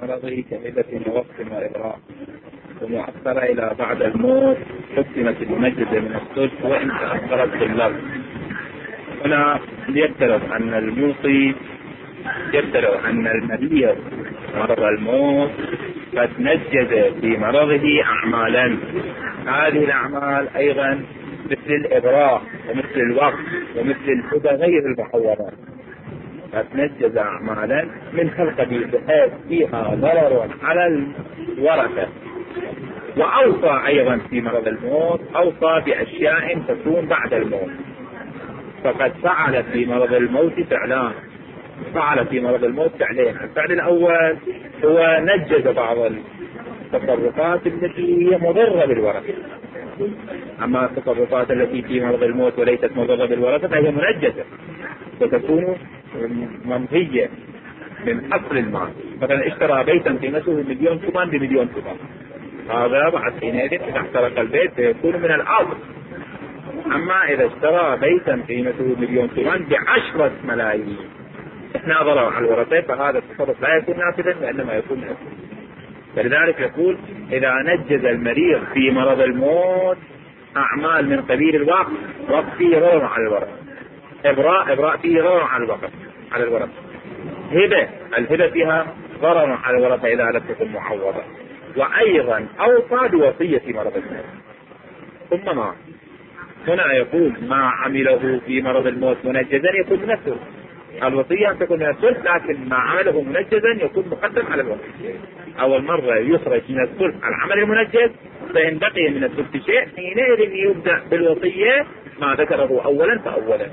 مرضه كهبة ووقت وإبراء ومؤخرة إلى بعد الموت قسمت المنجزة من الثلث وإن تأخرت في اللفظ. هنا يفترض أن الموصي يفترض أن المريض مرض الموت قد نجز في مرضه أعمالا، هذه الأعمال أيضا مثل الإبراء ومثل الوقت ومثل الهبة غير المحوضات، قد نجز أعمالا من خلق بحيث فيها ضرر على الورثة. وأوصى أيضا في مرض الموت، أوصى بأشياء تكون بعد الموت، فقد فعل في مرض الموت فعلان، فعل في مرض الموت فعلين. الفعل الأول هو نجز بعض التصرفات التي هي مضرة بالورثة، أما التصرفات التي في مرض الموت وليست مضرة بالورثة فهي منجزة وتكون منهية من أصل المال. مثلا اشترى بيتا قيمته 1,000,000 ثمان ب1,000,000 ثمان، هذا بعد حينئذ إذا احترق البيت سيكون من الأصل. أما إذا اشترى بيتا قيمته 1,000,000 ثمان ب10 ملايين احنا ضرر على الورثة، فهذا التصرف لا يكون نافذا وإنما يكون نافذا. فلذلك يقول إذا نجز المريض في مرض الموت أعمال من قبيل الوقت، وقت فيه ضرر على الورثة، إبراء فيه ضرر على الورثة، هبة الهبة فيها ضرر على الورثة إذا لم تكن معوضة. وأيضا أوصى بوصية مرض الموت. ثم ما هنا يقول ما عمله في مرض الموت منجزا يكون من الثلث، الوصية أن تكون من الثلث، لكن ما عمله منجزا يكون مقدم على الوصية. أول مرة يخرج من الثلث العمل المنجز، فإن بقي من الثلث شيء حينئذ يبدأ بالوصية ما ذكره أولا فأولا.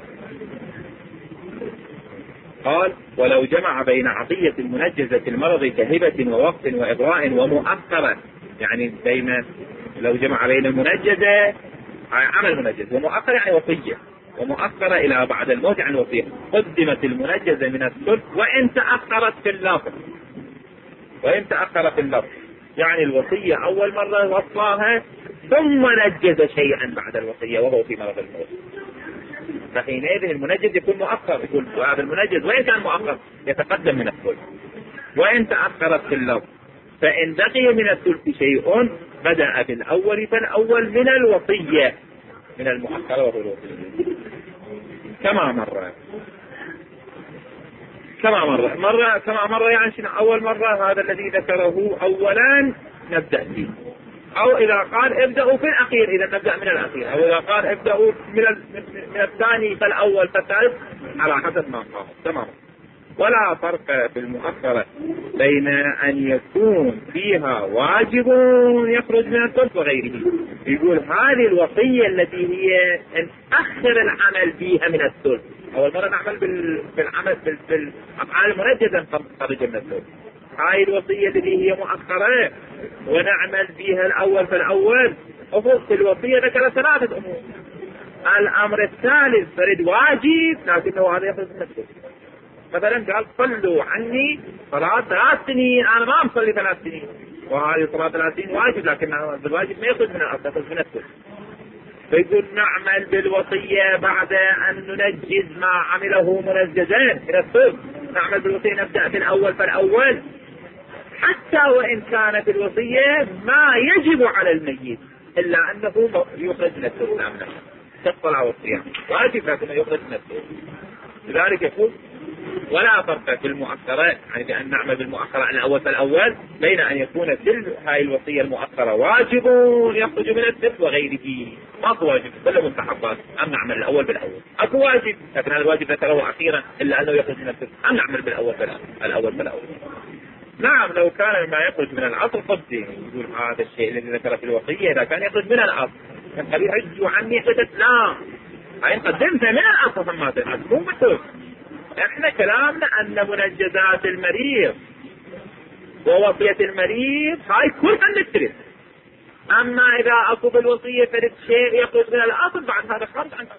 قال ولو جمع بين عطية المنجزة المرض كهبة ووقت وإبراء ومؤخرة، يعني لو جمع بين المنجزة عمل منجز ومؤخرة يعني وصية، ومؤخرة إلى بعد الموت يعني وصية، قدمت المنجزة من الثلث وإن تأخرت في اللفظ، يعني الوصية أول مرة وصاها ثم نجز شيئا بعد الوصية وهو في مرض الموت، فحينئذ المنجز يكون مؤخر، يقول هذا المنجز وإن كان مؤخر يتقدم من الثلث، وإن تأخرت في اللفظ فإن بقي من الثلث شيء بدأ بالأول فالأول من الوصية، من المؤخرة وهو الوصية. كما مرة يعني شنو أول مرة هذا الذي ذكره أولا نبدأ فيه، أو إذا قال ابدأوا في الأخير إذا نبدأ من الأخير، أو إذا قال ابدأوا من الثاني فالأول فالثالث على حسب ما قال. تمام. ولا فرق في المؤخرة بين أن يكون فيها واجب يخرج من الثلث وغيره. يقول هذه الوصية التي هي أن أخر العمل فيها من الثلث، أول مرة نعمل بالعمل بالأفعال المنجزة خرج من الثلث، هاي الوصية التي هي مؤخرة ونعمل فيها الأول فالأول. وفوق الوصية ذكر 3 أمور. الأمر الثالث فرد واجب لكنه هذا يخرج من الثلث. مثلا قال صلوا عني صلاة 3 سنين، أنا ما أصلي 3 سنين، وهذه صلاة 3 سنين واجب لكن الواجب ما يخرج من الأصل، يخرج من الثلث. فيقول نعمل بالوصية بعد أن ننجز ما عمله منجزين من الثلث، نعمل بالوصية نبدأ بالأول فالأول، حتى وإن كانت الوصية ما يجب على الميت إلا أنه يخرج من الثلث، نعمل كالصلاة والصيام واجب لكنه يخرج من الثلث. لذلك يقول ولا فرق في المؤخرة، يعني بأن نعمل بالمؤخرة الأول فالأول، بين أن يكون هاي الوصية المؤخرة واجب يخرج من الثلث وغيره. ماكو واجب كله مستحبات، أم نعمل الأول بالأول. أكو واجب لكن هذا الواجب ذكره أخيرا إلا أنه يخرج من الثلث، أم نعمل بالأول فالأول. نعم لو كان ما يخرج من الأصل قدم، يقول هذا الشيء الذي ذكر في الوصية إذا كان يخرج من الأصل كان يرجوا عني حدث لا هاي قدمتها من الأصل فما تنعد مو مثل. احنا كلامنا ان منجزات المريض ووصية المريض هاي كلها نكترث، اما اذا اكو بالوصية فرد شيء يخرج من الاصل بعد هذا خارج عن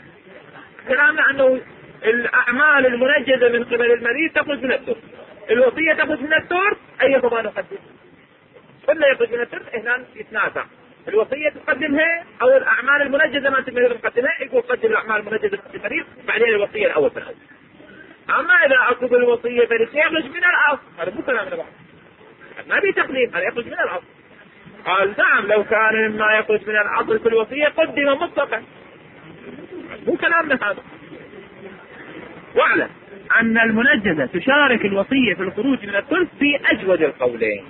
كلامنا انه الاعمال المنجزة من قبل المريض تخرج من الثلث، الوصية تخرج من الثلث، اي ضمان نقدم كله يخرج من الثلث، هنا يتنازع الوصية تقدمها او الاعمال المنجزة ما تقدر تقدمها، يقول قدم الاعمال المنجزة المريض بعدين الوصية الاول فالأول. أما إذا أكتب الوصية فالشيء يخرج من الأصل هذا مو كلامنا بعد، ما بتقديم، هذا يخرج من الأصل. قال نعم لو كان مما يخرج من الأصل في الوصية قدم مطلقا، مو كلامنا هذا. واعلم أن المنجزة تشارك الوصية في الخروج من الثلث في أجود القولين.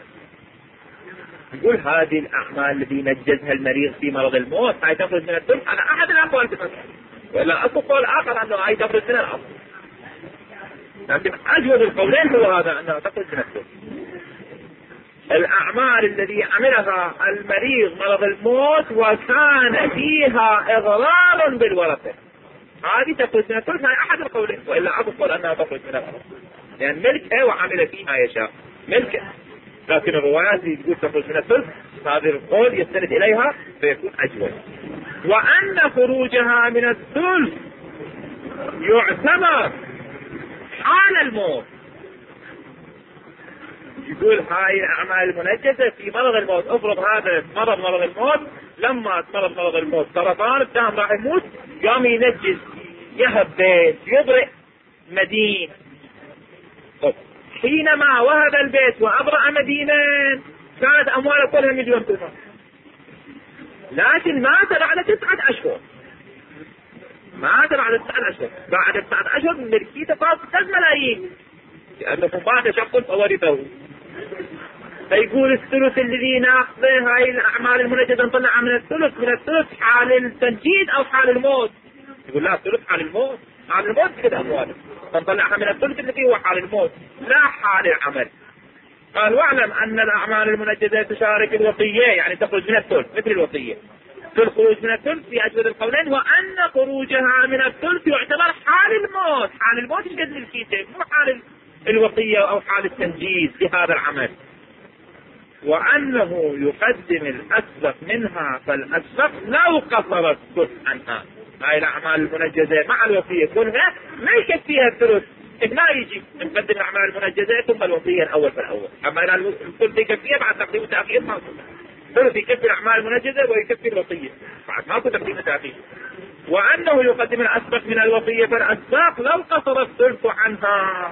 يقول هذه الأعمال التي نجزها المريض في مرض الموت هاي تخرج من الثلث على أحد الأقوال في المسألة، وإلا أصل قول آخر أنه هاي تخرج من الأصل، لكن أجود القولين هو هذا أنها تخرج من الثلث. الأعمال الذي عملها المريض مرض الموت وكان فيها إضرار بالورثة هذه تخرج من الثلث، هاي أحد القولين، وإلا أصل قول أنها تخرج من الأصل، لأن ملكه وعمل فيما يشاء ملكه. لكن الروايات اللي تقول تخرج من الثلث هذا القول يستند إليها فيكون أجود. وأن خروجها من الثلث يعتبر حال الموت. يقول هاي الأعمال المنجزة في مرض الموت، افرض هذا مرض الموت، لما مرض الموت سرطان التهم راح يموت، قام ينجز يهب بيت يبرئ مدين. حينما وهب البيت وأبرأ مدينة كانت أمواله كلها مليون دولار، لكن مات بعد 9 أشهر. مات بعد 9 أشهر، بعد 9 أشهر ملكيته صارت 3 ملايين، لأنه مات شخص فورثه. فيقول الثلث الذي ناخذه هاي الأعمال المنجزة نطلعها من الثلث حال التنجيد أو حال الموت. يقول لا، الثلث حال الموت، حال الموت كده أمواله فنطلعها من الثلث الذي هو حال الموت لا حال العمل. قال واعلم أن الأعمال المنجزة تشارك الوصية، يعني تخرج من الثلث مثل الوصية، في الخروج من الثلث في أجود القولين، وأن خروجها من الثلث يعتبر حال الموت. حال الموت يشكد الكيسة، مو حال الوصية أو حال التنجيز لهذا العمل. وأنه يقدم الأسبق منها، فالأسبق لو قصر الثلث عنها. هاي الأعمال المنجزة مع الوصية كلها ما يكفيها الثلث، ما يجي نقدم الأعمال المنجزة ثم الوصية الأول فالأول. أما إذا الثلث يكفيها بعد تقديم وتأخير ما الثلث يكفي الأعمال المنجزة ويكفي الوصية بعد ماكو تقديم وتأخير. وأنه يقدم الأسبق من الوصية، فالأسبق لو قصر الثلث عنها.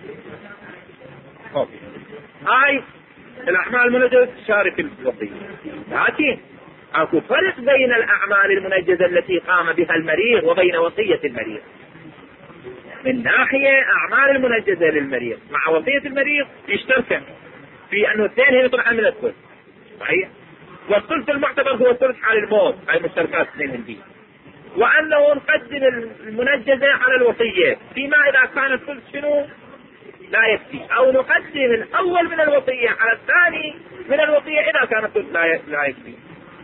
هاي الأعمال المنجزة تشارك الوصية، لكن اكو فرق بين الأعمال المنجزة التي قام بها المريض وبين وصية المريض. من ناحية أعمال المنجزة للمريض مع وصية المريض يشتركن في أنه الاثنين يطلع من الثلث، صحيح؟ والثلث المعتبر هو ثلث حال الموت، هاي المشتركات اثنين هندي. وأنه نقدم المنجزة على الوصية فيما إذا كان الثلث شنو لا يكفي، أو نقدم الأول من الوصية على الثاني من الوصية إذا كان الثلث لا يكفي،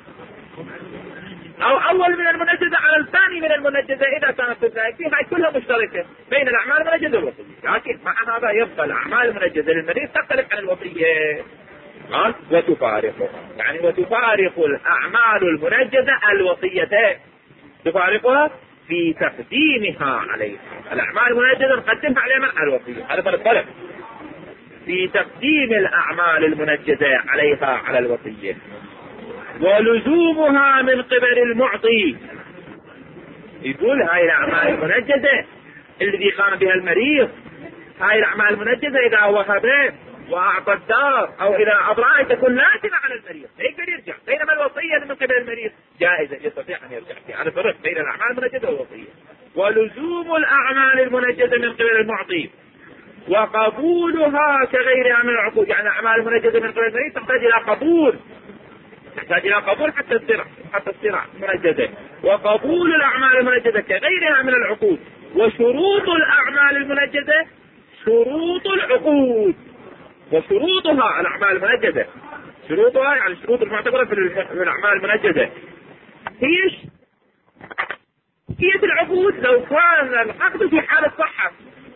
أو أول من المنجزة على الثاني من المنجزة إذا كانت الثلث لا يكفي. هاي كلها مشتركة بين الأعمال المنجزة والوصية، لكن مع هذا يبقى الأعمال المنجزة للمريض تختلف عن الوصية. وتفارق، يعني وتفارق الأعمال المنجزة الوصية، تفارقها في تقديمها عليها. الأعمال المنجزة نقدمها عليها الوصية، هذا الفرق في تقديم الأعمال المنجزة عليها على الوصية. ولزومها من قبل المعطي. يقول هاي الأعمال المنجزة الذي قام بها المريض، هاي الأعمال المنجزة إذا وهب وأعطى الدار أو إذا أضرع تكون لازمة على المريض، ما يقدر يرجع. بينما الوصية من قبل المريض جائزة، يستطيع أن يرجع فيها. هذا فرق بين الأعمال المنجزة والوصية. ولزوم الأعمال المنجزة من قبل المعطي وقبولها كغيرها من العقود، يعني الأعمال المنجزة من قبل المريض تحتاج إلى قبول، حتى تصير منجزة. وقبول الأعمال المنجزة كغيرها من العقود. وشروط الأعمال المنجزة شروط العقود، وشروطها الأعمال المنجزة شروطها يعني الشروط المعتبرة في الأعمال المنجزة هي العقود. لو كان العقد في حالة صحة،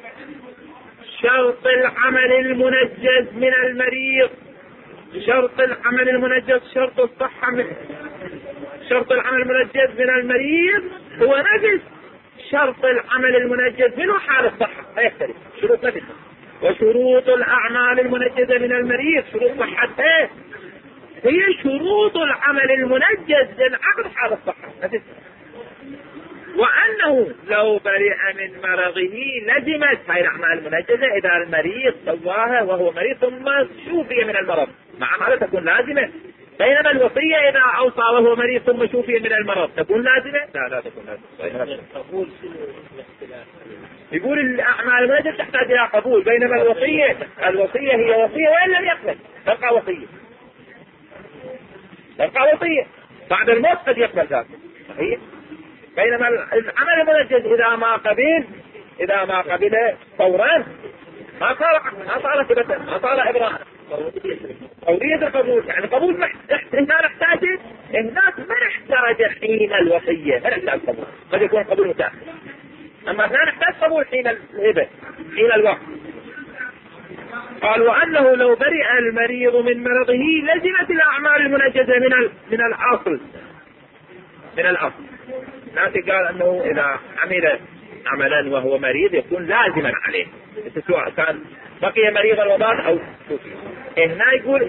شرط العمل المنجز من المريض، شرط العمل المنجز شرط الصحة شرط العمل المنجز من المريض هو نفس شرط العمل المنجز منه حال الصحة، لا يختلف، شروط نفسها. وشروط الأعمال المنجزة من المريض شروط صحتها هي شروط العمل المنجز للعقد حال الصحة نفسها. وأنه لو برئ من مرضه لزمت هاي الأعمال المنجزة إذا المريض سواها وهو مريض ثم شوفي من المرض، مع هذا تكون لازمة. بينما الوصية إذا أوصى وهو مريض ثم شوفي من المرض تكون لازمة؟ لا تكون لازمة. يقول الأعمال المنجزة تحتاج إلى قبول، بينما الوصية هي وصية وإن لم يقبل تبقى وصية، بعد الموت قد يقبل ذلك صحيح. بينما العمل المنجز إذا ما قبل فورا ما صار ثبتا، ما صار إبراء، فورية القبول. يعني قبول هنا نحتاج، هناك ما نحتاج حين الوصية، ما نحتاج قبول، قد يكون قبول متأخر. أما هنا نحتاج قبول حين الهبة، حين الوقت. قال وأنه لو برئ المريض من مرضه لزمت الأعمال المنجزة من الأصل. ناس قال أنه إذا عمل عملا وهو مريض يكون لازما عليه، سواء كان بقي مريضا ومات أو شوفي. هنا يقول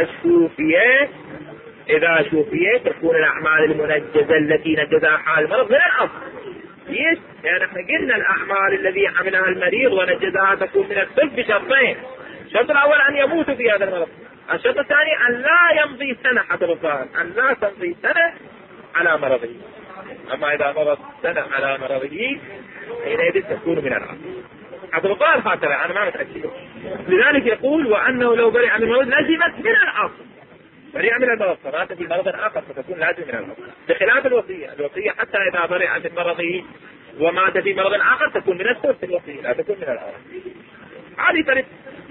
إذا شوفي تكون الأعمال المنجزة التي نجزها حال المرض من الأصل. ليش؟ يعني احنا قلنا الأعمال الذي عملها المريض ونجزها تكون من الطب بشرطين. الشرط الأول أن يموت في هذا المرض، الشرط الثاني أن لا يمضي سنة حسب الظاهر، أن لا تمضي سنة على مرضه. أما إذا مضت سنة على مرضه حينئذ تكون من الأصل حسب الظاهر هكذا، أنا ما متأكد. لذلك يقول وأنه لو برئ من المرض لزمت من الأصل، برئ من المرض فمات في مرض آخر فتكون لازم من الأصل، بخلاف الوصية حتى إذا برئ من مرضه ومات في مرض آخر تكون من الثلث الوصية، لا تكون من الأصل. هذه ثلاث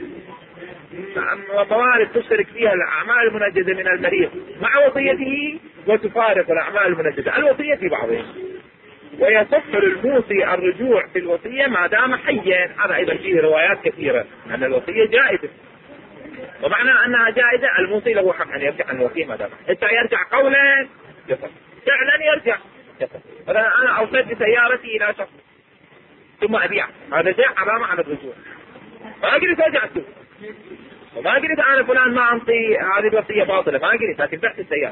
موارد تشترك فيها الأعمال المنجزة من المريض مع وصيته، وتفارق الأعمال المنجزة الوصية في بعضهم. ويصح للموصي الرجوع في الوصية ما دام حيا، هذا أيضا فيه روايات كثيرة أن الوصية جائزة، ومعنى أنها جائزة الموصي له حق أن يرجع عن الوصية ما دام حتى يرجع قولا يصح، فعلا يرجع. مثلا أنا أوصيت بسيارتي إلى شخص ثم أبيع، هذا جاء علامة على الرجوع، ما قلت رجعته وما قلت أنا فلان ما أنطي هذه الوصية باطلة، ما قلت، لكن بعت السيارة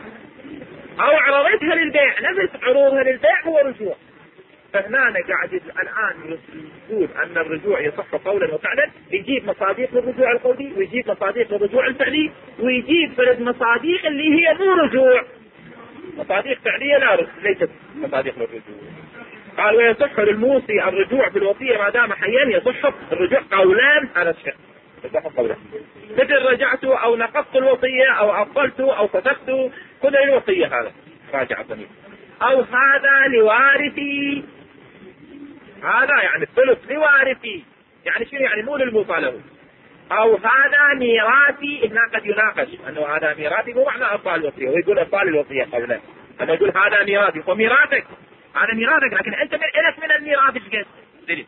أو عرضتها للبيع، نفس عروضها للبيع هو رجوع. فهنا قاعد الآن يقول أن الرجوع يصح قولا وفعلا، يجيب مصاديق للرجوع القولي ويجيب مصاديق للرجوع الفعلي ويجيب فرد مصاديق اللي هي مو رجوع، مصاديق فعلية ليست مصاديق للرجوع. قال ويصح للموصي الرجوع في الوصية ما دام حيا، يصح الرجوع قولان على الشخص، مثل رجعت أو نقضت الوصية أو أبطلت أو فتحت، كل الوصية هذا راجع الضمير. أو هذا لوارثي، هذا يعني الثلث لوارثي، يعني شنو يعني مو للموصى له. أو هذا ميراثي، هنا قد يناقش أنه هذا ميراثي مو معنى أبطال الوصية، ويقول أبطال الوصية قولا، أنا يقول هذا ميراثي وميراثك هذا ميراثك، لكن أنت لك من الميراث ايش قد؟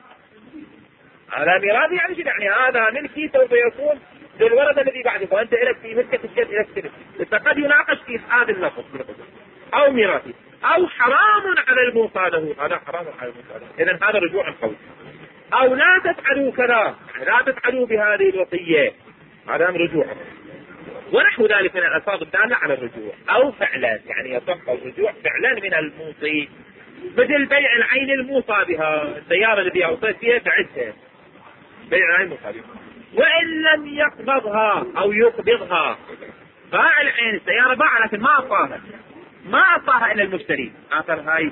هذا ميراثي يعني شنو يعني هذا ملكي سوف يكون للولد الذي بعده، فأنت لك في ملكة الشيء لك ثلث، فقد يناقش في هذا اللفظ. أو ميراثي أو حرام على الموصى له، هذا حرام على الموصى له، إذن هذا رجوع القول. أو لا تفعلوا كذا، لا تفعلوا بهذه الوصية، هذا رجوع. ونحو ذلك من الألفاظ الدالة على الرجوع. أو فعلا يعني يصح الرجوع فعلا من الموصي، بدل بيع العين الموصى بها، السيارة التي أوصيت فيها بعتها بيع العين الموصى بها، وإن لم يقبضها أو يقبضها، باع العين السيارة باع لكن ما أعطاها إلى المشتري، آخر هاي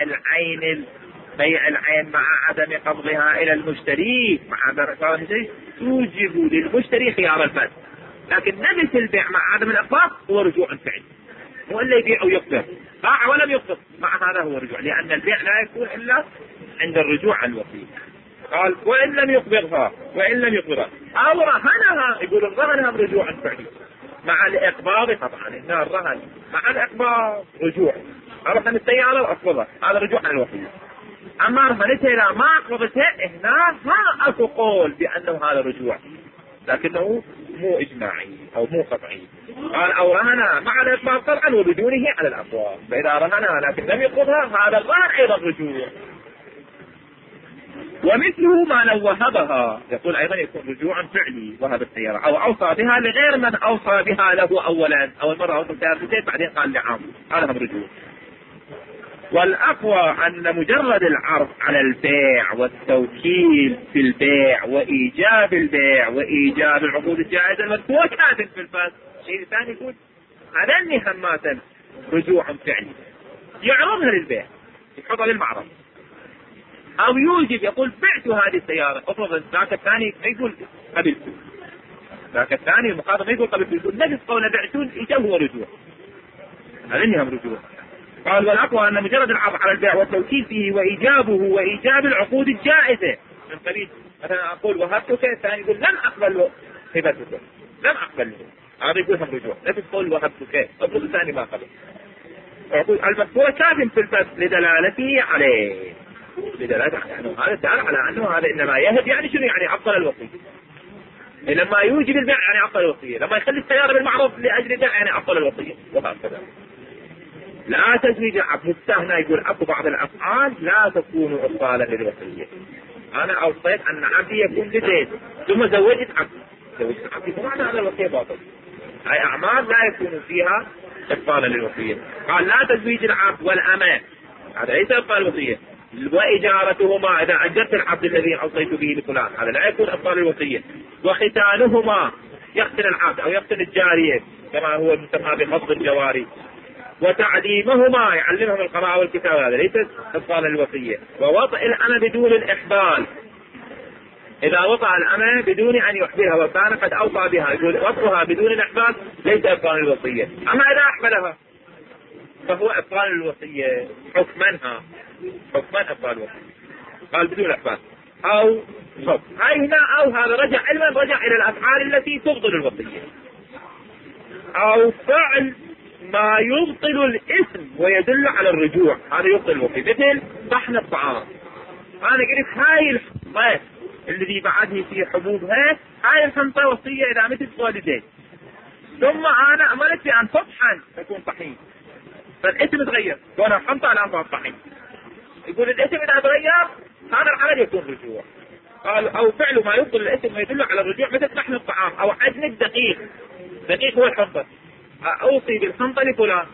بيع العين مع عدم قبضها إلى المشتري، مع عدم قبضها المشتري توجب للمشتري خيار الفسخ، لكن نفس البيع مع عدم الإقباض هو رجوع الفعل، هو اللي يبيع ويقبض، باع ولم يقبض، مع هذا هو رجوع، لأن البيع لا يكون إلا عند الرجوع عن الوصية. قال وإن لم يقبضها أو رهنها، يقول الرهن هم رجوع الفعل مع الإقباض، طبعا هنا الرهن مع الإقباض رجوع، رهن السيارة وأقبضها هذا رجوع عن الوصية. أما رهنتها لا ما أقبضتها، هنا ما أكو قول بأنه هذا رجوع، لكنه مو إجماعي أو مو قطعي. قال أو رهنها مع الإقباض طبعا وبدونه على الأقوال، فإذا رهنها لكن لم يقبضها هذا الرهن أيضا رجوع. ومثله ما لو وهبها، يقول أيضا يكون رجوعا فعلي، وهب السيارة أو أوصى بها لغير من أوصى بها له أولا، أول مرة أوصى السيارة بعدين قال لعام، هذا هم رجوع. والأقوى أن مجرد العرض على البيع والتوكيل في البيع وإيجاب البيع وإيجاب العقود الجائزة المذكورة كافٍ في الفاسد. الشيء الثاني يقول هذني همات رجوع فعلي يعرضها للبيع يحطها للمعرض، أو يوجب يقول بعت هذه السيارة. افرض ذاك الثاني ما يقول قبلت، ذاك الثاني المخاطب ما يقول قبلت، يقول نفس قوله بعتون إيجاب هو رجوع، هذني هم رجوع. قال والأقوى أن مجرد العرض على البيع والتوكيل فيه وإيجابه وإيجاب العقود الجائزة من قبيل مثلا أقول وهبتك، الثاني يقول لم أقبل هبتك، لم أقبل، هذا يقول هم رجوع. لا تقول وهبتك، الرجل الثاني ما قبل. المذكورة كاف في الفسق لدلالته عليه، لدلالته على أنه هذا دال على أنه هذا إنما يهب، يعني شنو؟ يعني عطل الوصية. لما يوجب البيع يعني عطل الوصية، لما يخلي السيارة بالمعروف لأجل البيع يعني عطل الوصية، وهكذا. لا تزويج العبد هنا يقول أكو بعض الأفعال لا تكون إبطالا للوصية. أنا أوصيت أن عبدي يكون لزيد ثم زوجت عبدي، زوجت عبدي فمعنى هذا الوصية باطل. هاي أعمال لا يكون فيها إبطالا للوصية. قال لا تزويج العبد والأمة، هذا ليس إبطال الوصية. وإجارتهما، إذا أجرت العبد الذي أوصيت به لفلان هذا لا يكون إبطال الوصية. وختانهما، يختن العبد أو يختن الجارية كما هو يسمى بخفض الجواري. وتعليمهما، يعلمهم القراءة والكتابة، هذا ليس إبطال الوصية. ووطئ الأمة بدون الإحبال، إذا وطأ الأمة بدون أن يحبلها وكان قد أوصى بها، يقول وطئها بدون الإحبال ليس إبطال الوصية. أما إذا أحبلها فهو إبطال الوصية حكمنها، حكما إبطال الوصية. قال بدون إحبال أو صب، هاي هنا أو هذا رجع علما، رجع إلى الأفعال التي تبطل الوصية. أو فعل ما يبطل الاسم ويدل على الرجوع، هذا يبطل الوصية. مثل طحن الطعام، أنا قلت هاي الحنطة الذي بعدني في حبوبها، هاي الحنطة وصية إذا مثل والدين، ثم أنا أمرت بأن تطحن تكون طحين، فالاسم تغير كون الحنطة الآن صار طحين. يقول الاسم إذا تغير هذا العمل يكون رجوع. قال أو فعل ما يبطل الاسم ويدل على الرجوع، مثل طحن الطعام أو عجن الدقيق، دقيق هو الحنطة، أوصي بالحنطة لفلان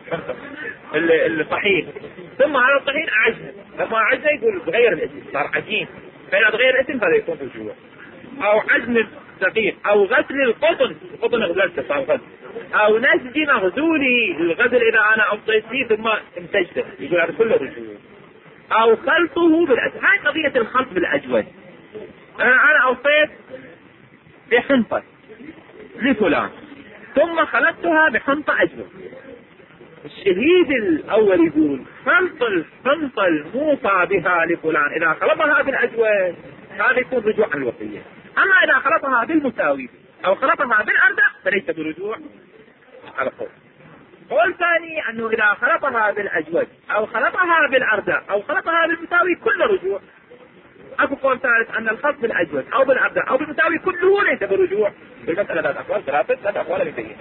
الطحين، ثم هذا الطحين عجن، لما عجن يقول تغير الاسم صار عجين، فإذا تغير الاسم هذا يكون رجوع. أو عجن الدقيق أو غسل القطن، القطن غسلته صار غسل، أو نسج مغزولي، الغزل إذا أنا أوصيت فيه ثم انتجته، يقول هذا كله رجوع. أو خلطه بالأجود، هاي قضية الخلط بالأجود. أنا أوصيت بحنطة لفلان ثم خلطتها بحنطة أجود. الشهيد الأول يقول خلط الحنطة الموصى بها لفلان إذا خلطها بالأجود هذا يكون رجوع عن الوصية. أما إذا خلطها بالمساوي أو خلطها بالأردع فليس برجوع على القول. قول ثاني أنه إذا خلطها بالأجود أو خلطها بالأردع أو خلطها بالمساوي كل رجوع. أكو قول ثالث أن الخلط بالأجود أو بالأردع أو بالمساوي كله ليس برجوع. بالمسألة ذات أقوال ثلاث أقوال مثلية.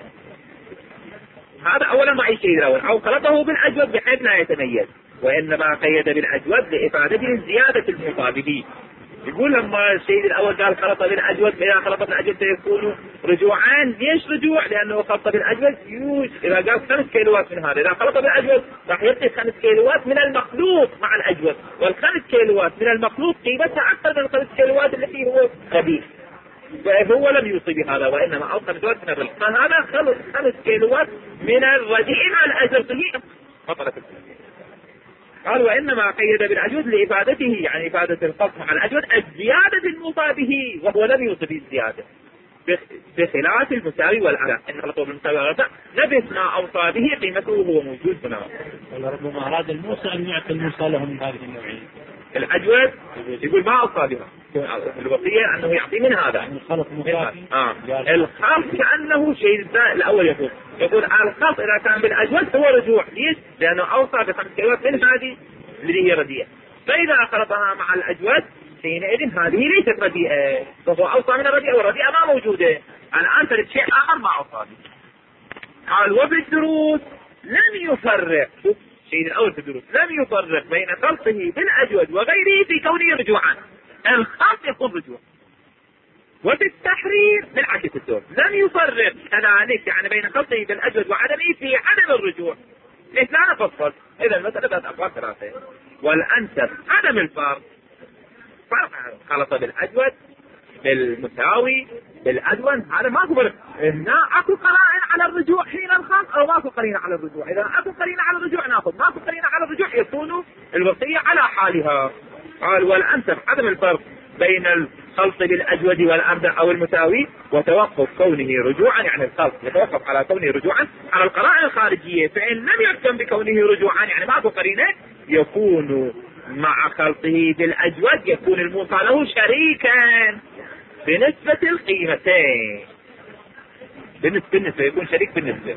هذا أولا ما أي شيء الأول. أو خلطه بالأجود بحيث لا يتميز، وإنما قيد بالأجود لإفادته الزيادة المطابقة. يقول لما الشيء الأول قال خلط بالأجود، إذا خلط بالأجود سيكون رجوعان. ليش رجوع؟ لأنه خلط بالأجود إذا قال 5 كيلوات من هذا، إذا خلط بالأجود راح يعطي 5 كيلوات من المخلوط مع الأجود، وال5 كيلوات من المخلوط قيمتها أكثر من 5 كيلوات التي هو خبيث، فهو لم يوصي بهذا، وإنما أو 5 كيلوات من الرزق، فهذا خلط 5 كيلوات من الرديء مع الأجود بطلت الفلسفة. قال وإنما قيد بالأجود لإفادته، يعني إفادة الخلط مع الأجود الزيادة الموصى به، وهو لم يوصي بالزيادة، بخلاف المساوي والأردع. إن خلطه بالمساوي والأردع نفس ما أوصى به قيمته وهو موجود هنا. ولربما أراد الموصى أن يعطي الموصى له من هذه النوعية. الأجود يقول ما أوصى بها، الوصية أنه يعطي من هذا الخلط مخافي. الخلط كأنه شيء الأول يقول الخلط إذا كان بالأجود هو رجوع. ليش؟ لأنه أوصى ب5 كيلوات من هذه اللي هي رديئة، فإذا خلطها مع الأجود حينئذ هذه ليست رديئة، فهو أوصى من الرديئة والرديئة ما موجودة. الآن تريد شيء آخر ما أوصى به. قال وفي الدروس لم يفرق، الشيء الأول في الدروس لم يفرق بين خلطه بالأجود وغيره في كونه رجوعا، الخلط يكون رجوع. وفي التحرير من عكس الدور لم يفرق كذلك، يعني بين خلطه بالأجود وعدمه في عدم الرجوع. ليش لا نفصل؟ إذا المسألة ذات أقوال ثلاثة. والأنسب عدم الفرق، خلط بالأجود بالمساوي بالأدون، هذا ماكو فرق. هنا اكو قرائن على الرجوع حين الخلط او ماكو قرينة على الرجوع. اذا اكو قرينة على الرجوع ناخذ، ماكو قرينة على الرجوع يكون الوصية على حالها. قال والأنسب عدم الفرق بين الخلط بالأجود والأردع او المساوي، وتوقف كونه رجوعا، يعني الخلط يتوقف على كونه رجوعا على القرائن الخارجية. فإن لم يحكم بكونه رجوعا، يعني ماكو قرينة، يكون مع خلطه بالأجود يكون الموصى له شريكا بنسبة القيمتين. بالنسبة يكون شريك بالنسبة.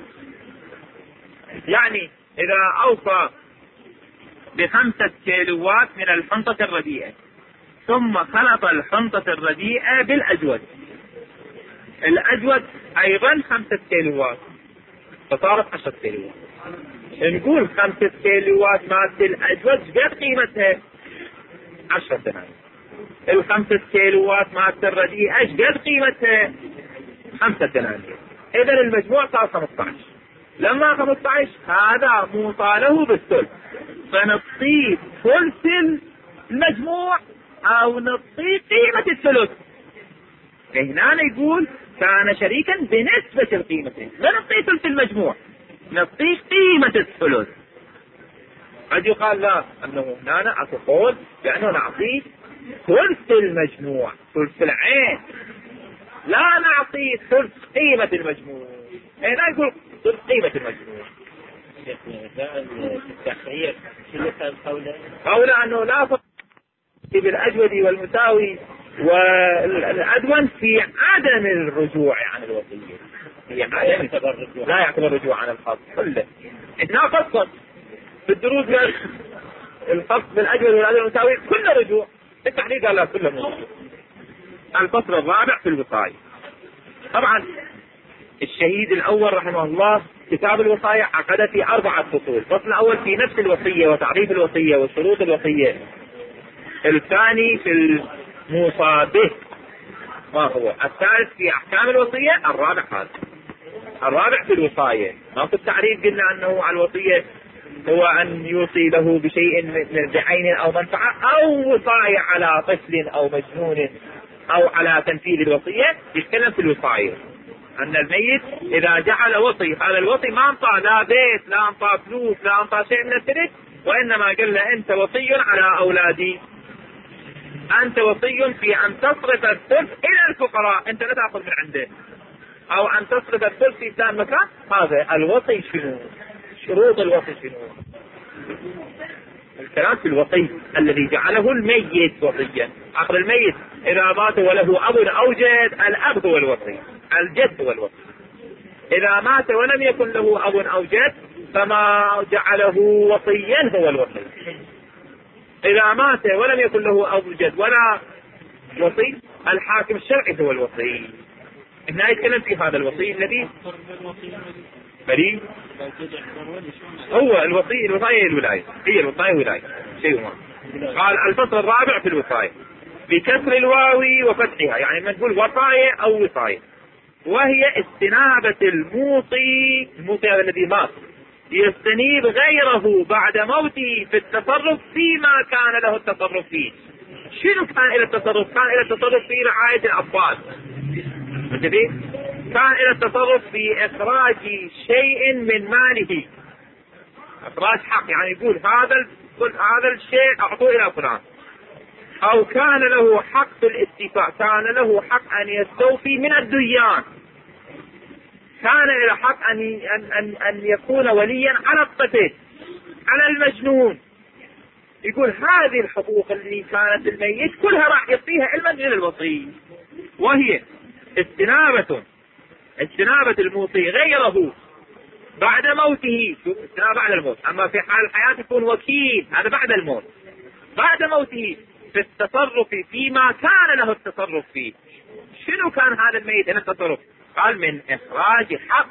يعني إذا أوصى ب5 كيلوات من الحنطة الرديئة ثم خلط الحنطة الرديئة بالأجود، الأجود أيضا 5 كيلوات فصارت 10 كيلوات. نقول 5 كيلوات مالت الأجود قد قيمتها 10 دنانير، 5 كيلوات مالت الرديئة قد قيمتها 5 دنانير. إذا المجموع صار 15. لما 15 هذا موصى له بالثلث، فنعطيه ثلث المجموع او نعطيه قيمة الثلث. هنا يقول كان شريكا بنسبة القيمتين، لا نعطيه ثلث المجموع، نعطيه قيمة الثلث. قد يقال لا، انه هنا اكو قول لانه نعطيه ثلث المجموع، ثلث العين، لا نعطيه ثلث قيمة المجموع. هنا يقول ثلث قيمة المجموع. التخيير قوله انه لا فرق بالأجود والمساوي والأدون في عدم الرجوع عن الوصية، في عدم لا يعتبر الرجوع عن الخط كله. إحنا فصل في الدروس الخط بالأجود والأدون والمساوي كله رجوع، التحديد قال لا كله رجوع. الفصل الرابع في الوصاية. طبعا الشهيد الأول رحمه الله كتاب الوصايا عقد في 4 فصول. الفصل الأول في نفس الوصية وتعريف الوصية وشروط الوصية، الثاني في الموصى به ما هو، الثالث في أحكام الوصية، الرابع هذا الرابع في الوصاية. ما في التعريف قلنا أنه على الوصية هو أن يوصي له بشيء من بعين أو منفعة، أو وصاية على طفل أو مجنون أو على تنفيذ الوصية. يتكلم في الوصاية أن الميت إذا جعل وصي، هذا الوصي ما انطى لا بيت لا انطى فلوس لا انطى شيء من الثلث، وإنما قال له أنت وصي على أولادي، أنت وصي في أن تصرف الثلث إلى الفقراء، أنت لا تأخذ من عنده، أو أن تصرف الثلث في ثاني مكان. هذا الوصي شنو؟ شروط الوصي شنو؟ الكلام في الوصي الذي جعله الميت وصيا. عقل الميت إذا مات وله أب أو جد، الأب هو الوصي، الجد هو الوصي. إذا مات ولم يكن له أب أو جد فما جعله وصيا هو الوصي. إذا مات ولم يكن له أب جد ولا وصي، الحاكم الشرعي هو الوصي. هنا يتكلم في هذا الوصي الذي بريء هو الوصي. الوصاية الولاية، هي الوصاية ولاية شيء ما. قال الفصل الرابع في الوصاية بكسر الواو وفتحها، يعني ما نقول وصاية أو وصاية، وهي استنابة الموصي هذا الذي مات يستنيب غيره بعد موته في التصرف فيما كان له التصرف فيه. شنو كان إلى التصرف؟ كان إلى التصرف في رعاية الأطفال، كان إلى التصرف في إخراج شيء من ماله، إخراج حق، يعني يقول هذا الشيء أعطوه إلى فلان، أو كان له حق في الاستيفاء، كان له حق أن يستوفي من الديان، كان له حق أن يكون وليا على الطفل على المجنون. يقول هذه الحقوق اللي كانت الميت كلها راح يعطيها علما من الوصي، وهي استنابة الموصي غيره بعد موته. بعد الموت، أما في حال الحياة يكون وكيل، هذا بعد الموت. بعد موته في التصرف فيما كان له التصرف فيه. شنو كان هذا الميت له التصرف؟ قال من إخراج حق،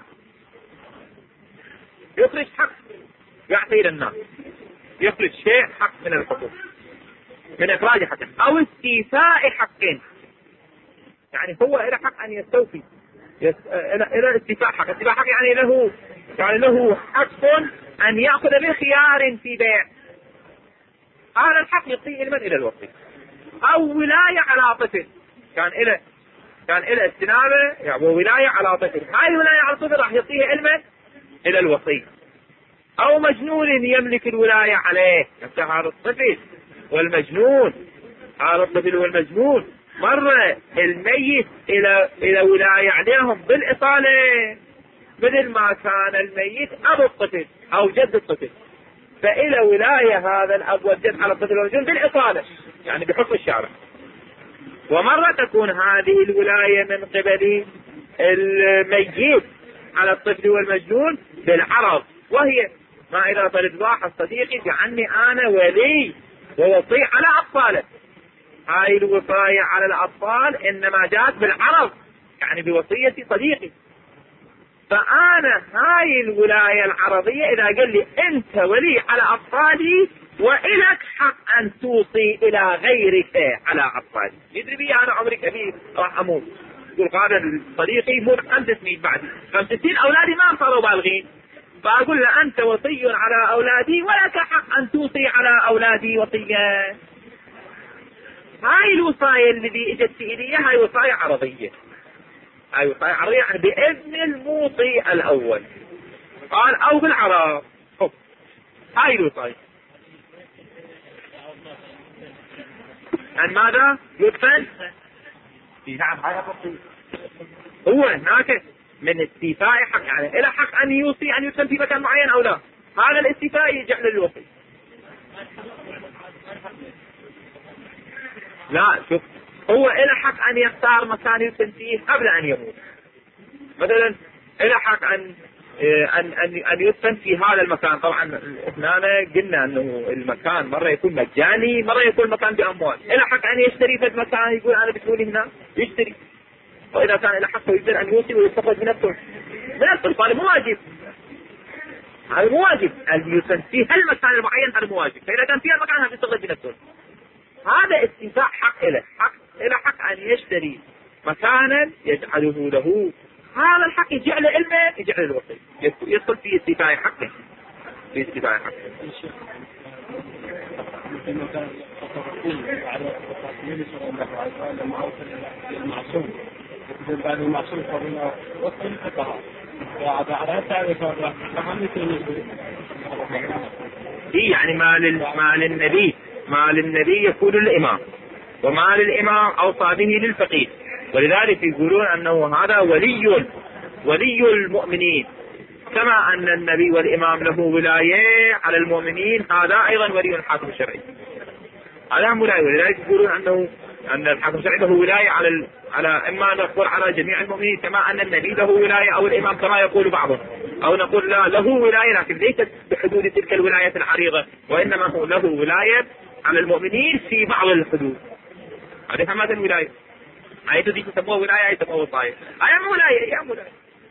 يخرج حق يعطي للناس، يخرج شيء حق من الحقوق، من إخراج حق أو استيفاء حق، يعني هو له حق أن يستوفي إلى استيفاء حق. استيفاء حق يعني له حق أن يأخذ بخيار في بيع، هذا الحق يعطيه لمن؟ إلى الوصي. أو ولاية على طفل، كان إلى استنابة يعني ولاية على طفل، هاي الولاية على الطفل راح يعطيه علما إلى الوصي. أو مجنون يملك الولاية عليه، هذا الطفل والمجنون، هذا الطفل والمجنون مر الميت إلى ولاية عليهم بالإطالة، مثل ما كان الميت أبو الطفل أو جد الطفل، فإلى ولاية هذا الأب والجد على الطفل والمجنون بالإطالة، يعني بحكم الشارع. ومرة تكون هذه الولاية من قبل الميت على الطفل والمجنون بالعرض، وهي ما إذا طلب واحد صديقي بعني أنا ولي ووصي على أطفاله، هاي الوصاية على الأطفال إنما جاءت بالعرض، يعني بوصية صديقي. فأنا هاي الولاية العرضية إذا قال لي أنت ولي على أطفالي وإلك حق أن توصي إلى غيرك على أطفالي، يدري بي أنا عمري كبير راح أموت، يقول هذا صديقي يموت 5 سنين بعد 5 سنين أولادي ما صاروا بالغين، فأقول له أنت وصي على أولادي ولك حق أن توصي على أولادي وصية. هاي الوصاية اللي اجت إلي هاي وصاية عرضية، هاي وصاية عرضية يعني بإذن الموصي الأول، قال أو بالعرض. هاي الوصاية أن ماذا يدفن؟ نعم هاي الوصية. هو هناك من استيفاء حق، يعني إلى حق أن يوصي أن يدفن في مكان معين أو لا، هذا الاستيفاء يجعل للوصي. لا شوف، هو إلى حق أن يختار مكان يدفن فيه قبل أن يموت، مثلا إلى حق أن يدفن في هذا المكان. طبعا احنا قلنا أنه المكان مرة يكون مجاني مرة يكون مكان بأموال، إلى حق أن يشتري في المكان، يقول أنا بتقولي هنا يشتري، وإذا كان إلى حق يقدر أن يوصي ويستفاد من الثلث هذا مو واجب، هذا مو واجب أن يدفن في هالمكان المعين، هذا مو واجب، فإذا كان في المكان هذا يستفاد من الثلث، هذا استيفاء حق له، إلى حق أن يشتري مكانا يجعله له، هذا الحق يجعل علمه يجعل الوصي، يدخل في استيفاء حقه، في استيفاء حقه. بعد المعصوم صار وصل الفقهاء على تعرف يعني ما للنبي يكون الإمام، وما للإمام أوصى به للفقيه، ولذلك يقولون أنه هذا ولي المؤمنين، كما أن النبي والإمام له ولاية على المؤمنين، هذا أيضا ولي الحاكم الشرعي، هذا ولاية. ولذلك يقولون أن الحاكم الشرعي له ولاية على إما نقول على جميع المؤمنين، كما أن النبي له ولاية أو الإمام كما يقول بعضهم، أو نقول لا له ولاية لكن ليست بحدود تلك الولاية العريضة، وإنما هو له ولاية على المؤمنين في بعض الحدود. هذه مثل الولاية، هاي تدي تسموها ولاية، هاي تسموها وصاية، هاي ولاية.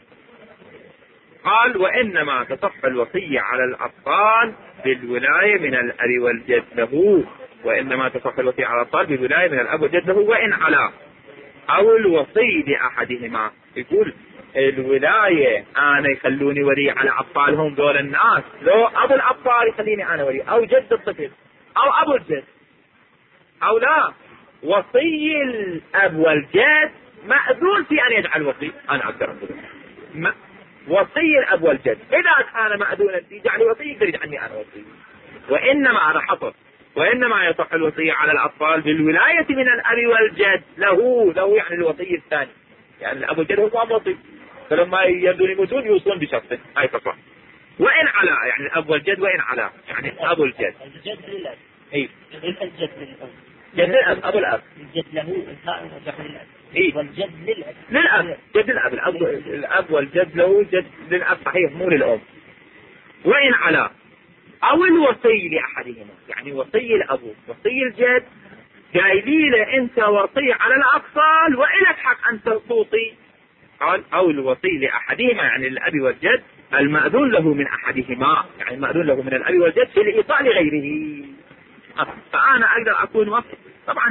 قال وإنما تصح الوصية على الأطفال بالولاية من الأب والجد له، وإنما تصح الوصية على الأطفال بالولاية من الأب والجد له وإن علا، أو الوصي لأحدهما. يقول الولاية أنا يخلوني ولي على أطفالهم دول الناس، لو أبو الأطفال يخليني أنا ولي، أو جد الطفل أو أبو الجد، أو لا، وصي الأب والجد مأذون في أن يجعل وصي، أنا أقدر أقول وصي الأب والجد إذا كان مأذونا في جعل وصي يقدر يجعلني أنا وصي. وإنما على حصر، وإنما يصح الوصية على الأطفال بالولاية من الأب والجد له يعني الوصي الثاني، يعني الأب والجد هو وصي، فلما يبدون يموتون يوصون بشخص، هاي تصح. وإن علا يعني الأب والجد، وإن علا يعني أبو الجد، الجد للأب، إيه الجد للأب، جد الأب، أبو الأب، الجد له الخاء والجد للأب، إيه والجد للأب، جد الأب، الأب والجد له، جد للأب صحيح مو للأم. وإن علا أو الوصي لأحدهما، يعني وصي الأب وصي الجد جايلي له أنت وصي على الأطفال وإلك حق أن توصي، قال أو الوصي لأحدهما يعني الأب والجد المأذون له من أحدهما، يعني المأذون له من الأب والجد في الإيصال لغيره، فأنا أقدر أكون وصي. طبعا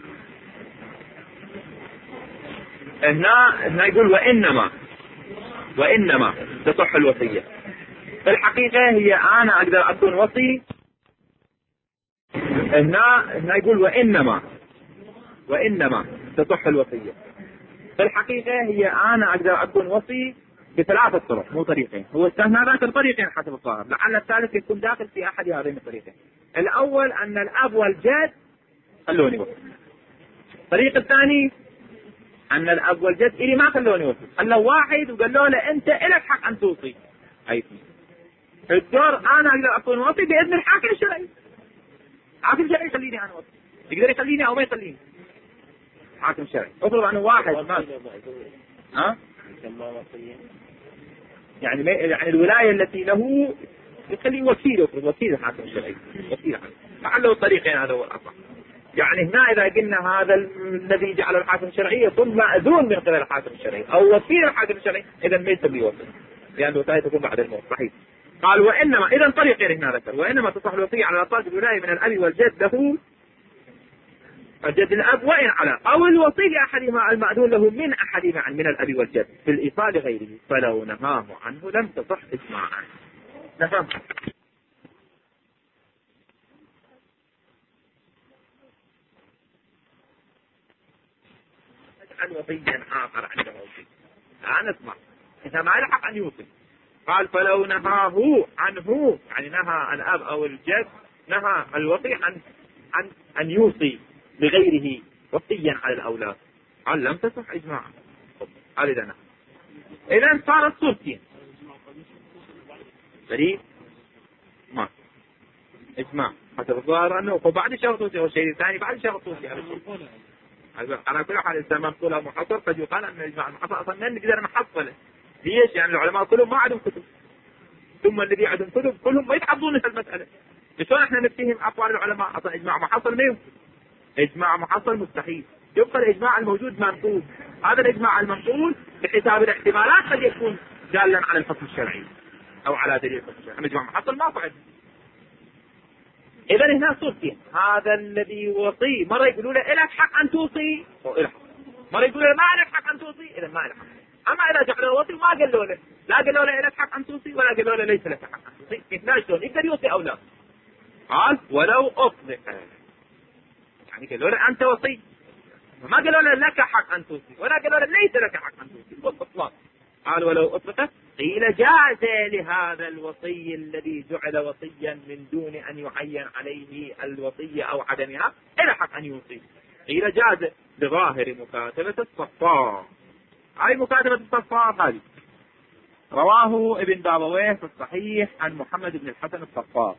هنا يقول وإنما وإنما تصح الوصية. في الحقيقة هي أنا أقدر أكون وصي، هنا يقول وإنما تصح الوصية. في الحقيقة هي أنا أقدر أكون وصي بثلاثة طرق مو طريقين. هو استثنى ذات الطريقين حسب الظاهر، لعل الثالث يكون داخل في أحد هذين الطريقين. الأول أن الأب والجد خلوني وصي. الطريق الثاني أن الأب والجد إلي ما خلوني وصي، خلوا واحد وقالوا له أنت إلك حق أن توصي. أي الدور أنا أقدر أكون وصي بإذن الحاكم الشرعي. حاكم شرعي يخليني أنا وصي، يقدر يخليني أو ما يخليني. حاكم شرعي افرض عنه واحد ما يعني الولاية التي له يخليه وكيل، وكيل الحاكم الشرعي، وكيل عنه. فعله الطريقين هذا هو الأصح. يعني هنا إذا قلنا هذا الذي جعل الحاكم الشرعي يكون مأذون من قبل الحاكم الشرعي أو وكيل الحاكم الشرعي، إذا ما يسمي وصي لأن الوصاية تكون بعد الموت. صحيح. قال وإنما إذا طريقين هنا ذكر، وإنما تصح الوصية على أطراف الولاية من الأب والجد له، الجد الأب وإن على، أو الوصي لأحدهما المأذون له من أحدهما من الأب والجد في الإيصال لغيره، فلو نهاه عنه لم تصح إجماعا. نفهم. اجعل وصيا آخر عنده وصي. الآن اسمع، إذا ما له حق أن يوصي. قال فلو نهاه عنه، يعني نهى الأب أو الجد، نهى الوصي عن أن يوصي لغيره وصيا على الأولاد، قال لم تصح إجماعا. قال إذا نهى، إذا صارت صورتين بريء ما إجماع حتى الظاهر أنه بعد شرط توصي، والشيء الثاني بعد شرط توصي. على كل حال إذا مقولة محصر قد يقال أن الإجماع المحصر أصلا ما نقدر نحصله. ليش؟ يعني العلماء كلهم ما عندهم كتب، ثم الذي عندهم كتب كلهم ما يتحضون في المسألة. شلون احنا نفهم أقوال العلماء؟ أصلا إجماع محصر ما يمكن، إجماع محصر مستحيل. يبقى الإجماع الموجود منقول، هذا الإجماع المنقول بحساب الاحتمالات قد يكون دالا على الحكم الشرعي أو على دليل الحكم الشرعي. إجماع محصر ما فعل. إذا هنا صورتين، هذا الذي وصي مرة يقولوا له إلك حق أن توصي، مرة يقولوا له ما لك حق أن توصي، إذا ما لك حق. أما إذا جعل الوصي ما قالوا له، لا قالوا له إلك حق أن توصي ولا قالوا له ليس لك حق أن توصي، مثل شلون يقدر يوصي أو لا؟ قال ولو أطلق، يعني قالوا له أنت وصي، ما قالوا له لك حق أن توصي ولا قالوا له ليس لك حق أن توصي. إطلاق. قال ولو أطلق قيل جاز لهذا الوصي الذي جعل وصيا من دون أن يعين عليه الوصية أو عدمها إلى حق أن يوصي. قيل جاز بظاهر مكاتبة الصفار. هاي مكاتبة الصفار هذه رواه ابن بابويه في الصحيح عن محمد بن الحسن الصفار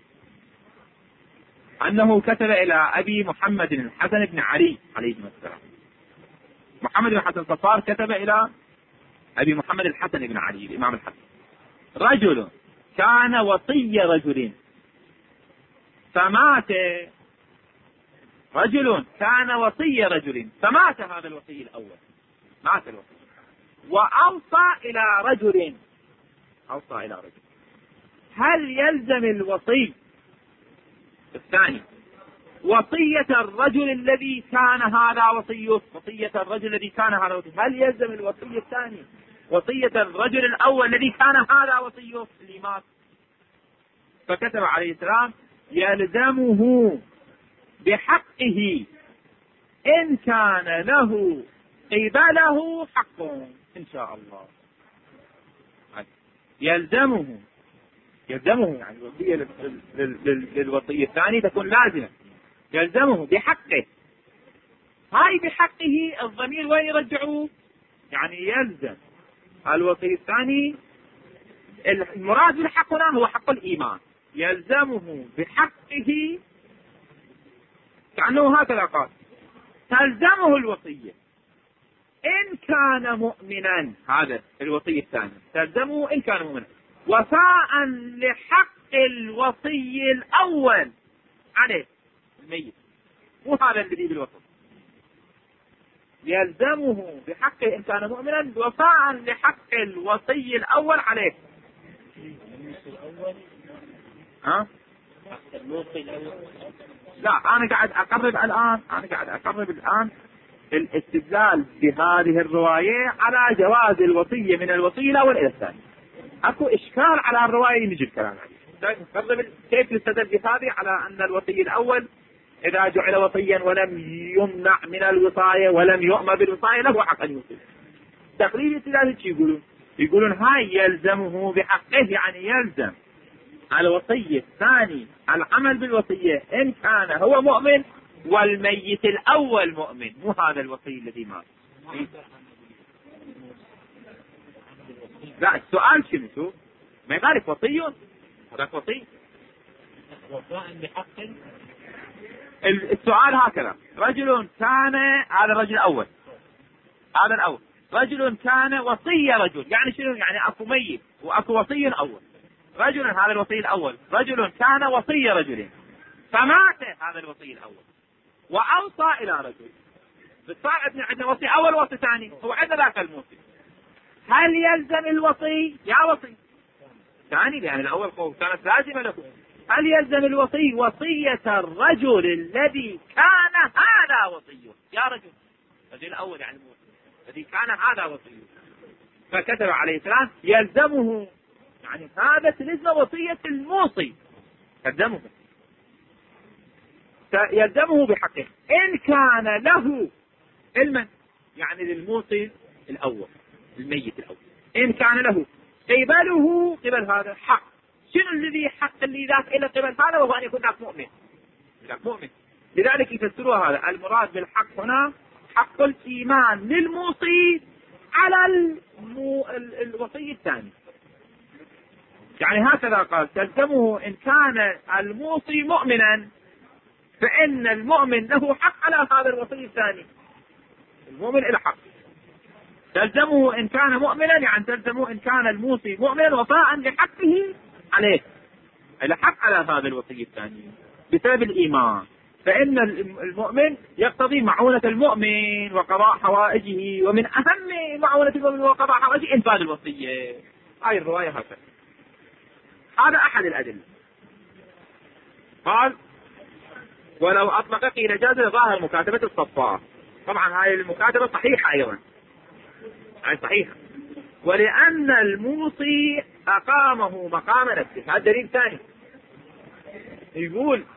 أنه كتب إلى أبي محمد الحسن بن علي عليه السلام. محمد بن الحسن الصفار كتب إلى أبي محمد الحسن بن علي الإمام الحسن: رجل كان وصي رجل فمات، رجل كان وصي رجل فمات هذا الوصي الأول، مات الوصي وأوصى إلى رجل، أوصى إلى رجل، هل يلزم الوصي الثاني وصية الرجل الذي كان هذا وصيه، وصية الرجل الذي كان هذا وصيه، هل يلزم الوصي الثاني وصية الرجل الأول الذي كان هذا وصيه اللي مات؟ فكتب عليه السلام: يلزمه بحقه إن كان له قبله حق إن شاء الله. يلزمه يعني الوصية للوصي الثاني تكون لازمة، يلزمه بحقه. هاي بحقه الضمير وين يرجعوه؟ يعني يلزم الوصي الثاني، المراد بالحق هنا هو حق الإيمان، يلزمه بحقه، كأنه هكذا قال: تلزمه الوصية إن كان مؤمنا. هذا الوصي الثاني تلزمه إن كان مؤمنا، وفاء لحق الوصي الأول عليه الميت، وهذا الذي بالوصف، يلزمه بحقه إن كان مؤمنا وفاء لحق الوصي الأول عليه. ها؟ لا، أنا قاعد أقرب الآن الاستدلال بهذه الرواية على جواز الوصية من الوصي الأول إلى الثاني. أكو إشكال على الرواية اللي نجي الكلام عليه. كيف يستدل بهذه على أن الوصي الأول إذا جعل وصيا ولم يمنع من الوصاية ولم يؤمر بالوصاية له حق أن يوصي. تقليد استدلال شو يقولون هاي يلزمه بحقه، يعني يلزم الوصي الثاني العمل بالوصية إن كان هو مؤمن والميت الأول مؤمن، مو هذا الوصي الذي مات. لا السؤال شنو؟ ما يعرف وصي هذاك وصي السؤال هكذا. رجل كان، هذا الرجل الأول، هذا الأول رجل كان وصي رجل، يعني شنو؟ يعني أكو ميت وأكو وصي أول. رجل، هذا الوصي الأول، رجل كان وصي رجل فمات هذا الوصي الأول وأوصى إلى رجل. بالطاعة عندنا وصي أول ووصي ثاني، هو عندنا ذاك الموصي. هل يلزم الوصي يا وصي ثاني لأن الأول كانت لازمة له؟ هل يلزم الوصي وصية الرجل الذي كان هذا وصيه؟ يا رجل، الرجل الأول يعني الموصي الذي كان هذا وصيه، فكتب عليه السلام يلزمه، يعني هذا تلزم وصية الموصي، يلزمه بحقه إن كان له علما، يعني للموصي الأول الميت الأول إن كان له قبله قبل هذا حق. شنو الذي حق اللي ذاك إلى قبل هذا؟ وهو أن يكون ذاك مؤمن. ذاك مؤمن، لذلك يفسروها هذا المراد بالحق هنا حق الإيمان للموصي على الوصي الثاني. يعني هكذا قال تلزمه إن كان الموصي مؤمنا فإن المؤمن له حق على هذا الوصي الثاني، المؤمن له حق. تلزمه إن كان مؤمنا، يعني تلزمه إن كان الموصي مؤمنا وفاء لحقه عليه، له حق على هذا الوصي الثاني بسبب الإيمان. فإن المؤمن يقتضي معونة المؤمن وقضاء حوائجه، ومن أهم معونة المؤمن وقضاء حوائجه إنفاذ الوصية. هاي الرواية هكذا. هذا أحد الأدلة. قال ولو أطلق قيل جاز ظاهر مكاتبة الصفار. طبعا هاي المكاتبة صحيحة أيضا، هاي صحيحة، ولأن الموصي أقامه مقام نفسه. هذا دليل ثاني، يقول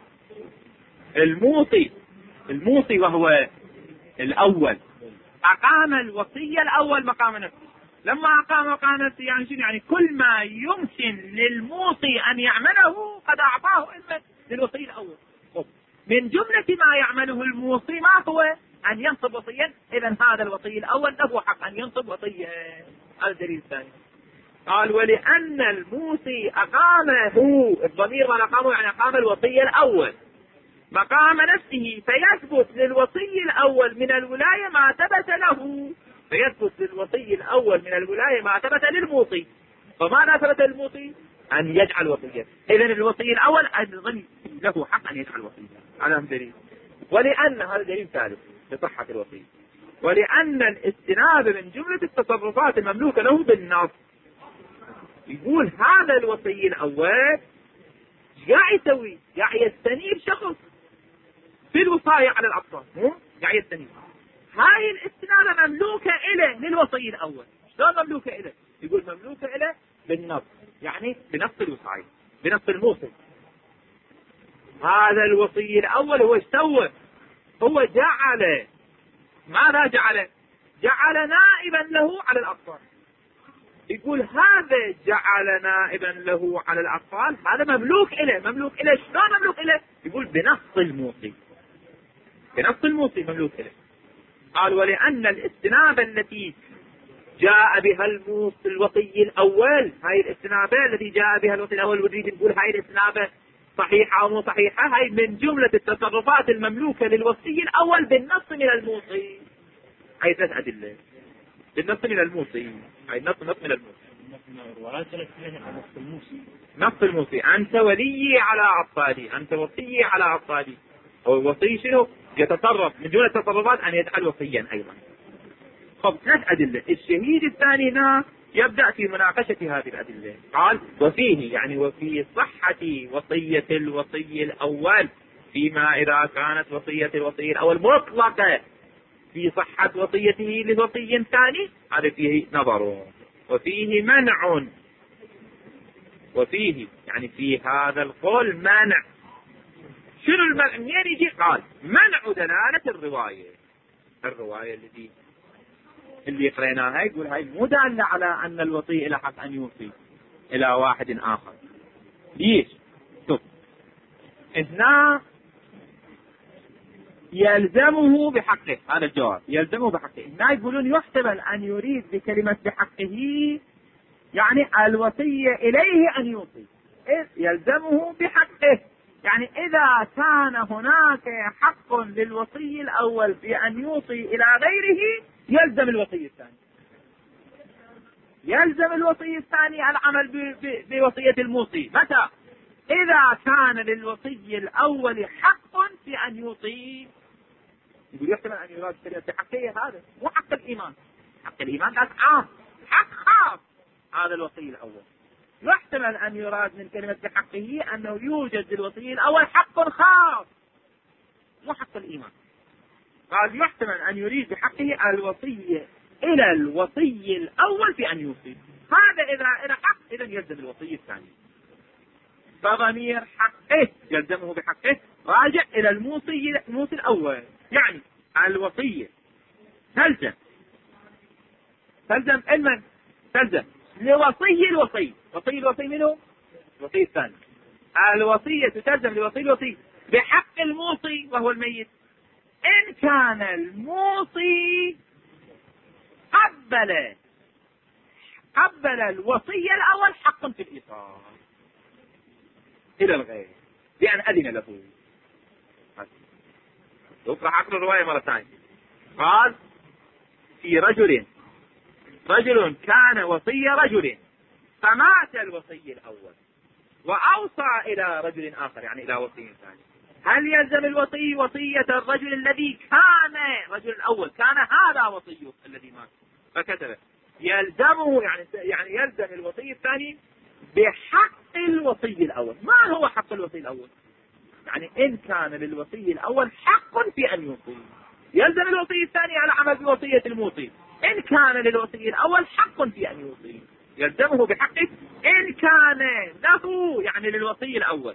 الموصي وهو الأول أقام الوصية الأول مقام نفسه. لما أقام مقام نفسه يعني شنو؟ يعني كل ما يمكن للموصي أن يعمله قد أعطاه علما للوصي الأول. من جملة ما يعمله الموصي ما هو أن ينصب وصيا، إذن هذا الوصي الأول له حق أن ينصب وصيا. هذا الدليل الثاني. قال ولأن الموصي أقامه، الضمير من أقامه يعني أقام الوصي الأول مقام نفسه، فيثبت للوصي الأول من الولاية ما ثبت له، فيثبت للوصي الأول من الولاية ما ثبت للموصي. فماذا ثبت للموصي؟ أن يجعل وصيا. إذن الوصي الأول أيضا له حق أن يجعل وصيا. هذا دليل. ولأن هذا دليل ثالث لصحة الوصية. ولأن الاستناب من جملة التصرفات المملوكة له بالنص. يقول هذا الوصي الأول قاعد يسوي، قاعد يستنيب شخص في الوصاية على الأطفال، قاعد يستنيب. هاي الاستنابة مملوكة إله للوصي الأول. شلون مملوكة إله؟ يقول مملوكة إله بالنص، يعني بنص الوصاية، بنص الموصي. هذا الوصي الأول هو سوى، هو جعل، ماذا جعل؟ جعل نائبا له على الأطفال. يقول هذا جعل نائبا له على الأطفال، هذا مملوك إله. مملوك إله شلون مملوك إله؟ يقول بنص الموصي، بنص الموصي مملوك إله. قال ولأن الاستنابة التي جاء بها الوصي الأول، هاي الاستنابة التي جاء بها الوصي الأول، ونريد نقول هاي الاستنابة صحيحة أو مو صحيحة، هاي من جملة التصرفات المملوكة للوصي الأول بالنص من الموصي. هاي ثلاث أدلة بالنص من الموصي. هاي نص من الموصي. نص الموصي أنت ولي على أطفالي، أنت وصي على أطفالي. هو الوصي شنو؟ يتصرف من جملة التصرفات أن يجعل وصيا أيضا. خب ثلاث أدلة. الشهيد الثاني هنا يبدأ في مناقشة هذه الأدلة. قال وفيه، يعني وفي صحة وصية الوصي الأول، فيما إذا كانت وصية الوصي الأول مطلقة في صحة وصيته لوصي ثاني هذا فيه نظر، وفيه منع، وفيه يعني في هذا القول منع. شنو المنع؟ منين يجي؟ قال منع دلالة الرواية اللي قريناها يقول هاي مو دالة على أن الوصي له حق أن يوصي إلى واحد آخر. ليش؟ شوف هنا يلزمه بحقه، هذا الجواب يلزمه بحقه. هنا يقولون يحتمل أن يريد بكلمة بحقه يعني الوصية إليه أن يوصي، يلزمه بحقه، يعني إذا كان هناك حق للوصي الأول في أن يوصي إلى غيره يلزم الوصي الثاني، يلزم الوصي الثاني العمل بوصية الموصي. متى؟ إذا كان للوصي الأول حق في أن يوصي. يقول يحتمل أن يراد بحقه، هذا مو حق الإيمان، حق الإيمان ذات عام، حق خاص هذا الوصي الأول. يحتمل أن يراد من كلمة بحقه أنه يوجد للوصي الأول حق خاص مو حق الإيمان. قال يحتمل أن يريد بحقه الوصية إلى الوصي الأول في أن يوصي، هذا إذا حق إذا يلزم الوصي الثاني. فضمير حقه يلزمه بحقه راجع إلى الموصي الأول، يعني الوصية تلزم علما تلزم لوصي وصي الوصي منه الوصي الثاني. الوصية تلزم لوصي الوصي بحق الموصي وهو الميت إن كان الموصي قبل الوصي الأول حق في الإيصال إلى الغير بأن أذن له. راح أقرأ الرواية مرة ثانية. قال في رجل كان وصي رجل فمات الوصي الأول وأوصى إلى رجل آخر، يعني إلى وصي ثاني. هل يلزم الوصي وصية الرجل الذي كان رجل الأول كان هذا وصيه الذي مات فكتبه؟ يلزمه يعني يلزم الوصي الثاني بحق الوصي الأول. ما هو حق الوصي الأول؟ يعني إن كان للوصي الأول حق في أن يوصي يلزم الوصي الثاني على عمل بوصية الموصي. إن كان للوصي الأول حق في أن يوصي يلزمه بحقه إن كان له، يعني للوصي الأول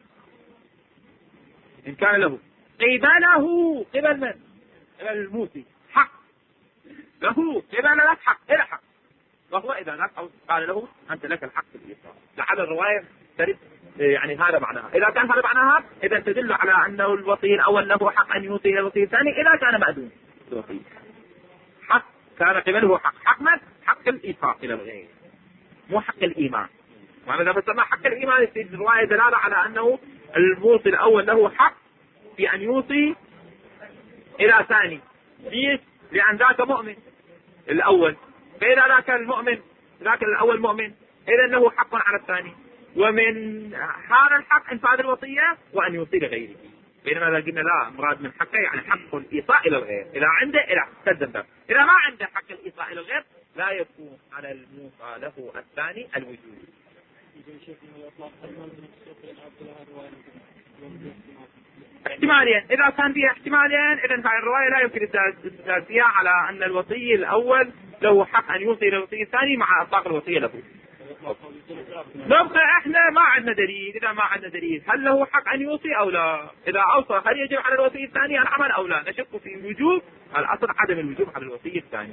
إن كان له قبل من؟ قبل الموصي حق له، قبل لك حق إلى حق، وهو إذا لك أو قال له أنت لك الحق في الإيصال. لعل الرواية ترد يعني هذا معناها. إذا كان هذا معناها إذا تدل على أنه الوصي الأول له حق أن يوصي إلى الوصي الثاني إذا كان مأذون الوصي حق كان قبله حق من؟ حق الإيصال إلى الغير مو حق الإيمان. وأنا إذا فسرنا حق الإيمان في الرواية دلالة على أنه الموصي الأول له حق في أن يوصي إلى ثاني. ليش؟ لأن ذاك مؤمن الأول، فإذا ذاك المؤمن ذاك الأول مؤمن إذا له حق على الثاني، ومن هذا الحق إنفاذ الوصية وأن يوصي لغيره. بينما إذا قلنا لا مراد من حقه يعني حق الإيصاء إلى الغير، إذا عنده تلزم، إذا ما عنده حق الإيصاء إلى الغير لا يكون على الموصى له الثاني الوجود. احتمالين، إذا كان فيها احتمالين إذا هاي الرواية لا يمكن الاستدلال فيها على أن الوصي الأول له حق أن يوصي إلى الوصي الثاني مع إطلاق الوصية له. نبقى احنا ما عندنا دليل. إذا ما عندنا دليل هل له حق أن يوصي أو لا؟ إذا أوصى هل يجب على الوصي الثاني العمل أو لا؟ نشك في الوجوب، الأصل عدم الوجوب على الوصي الثاني.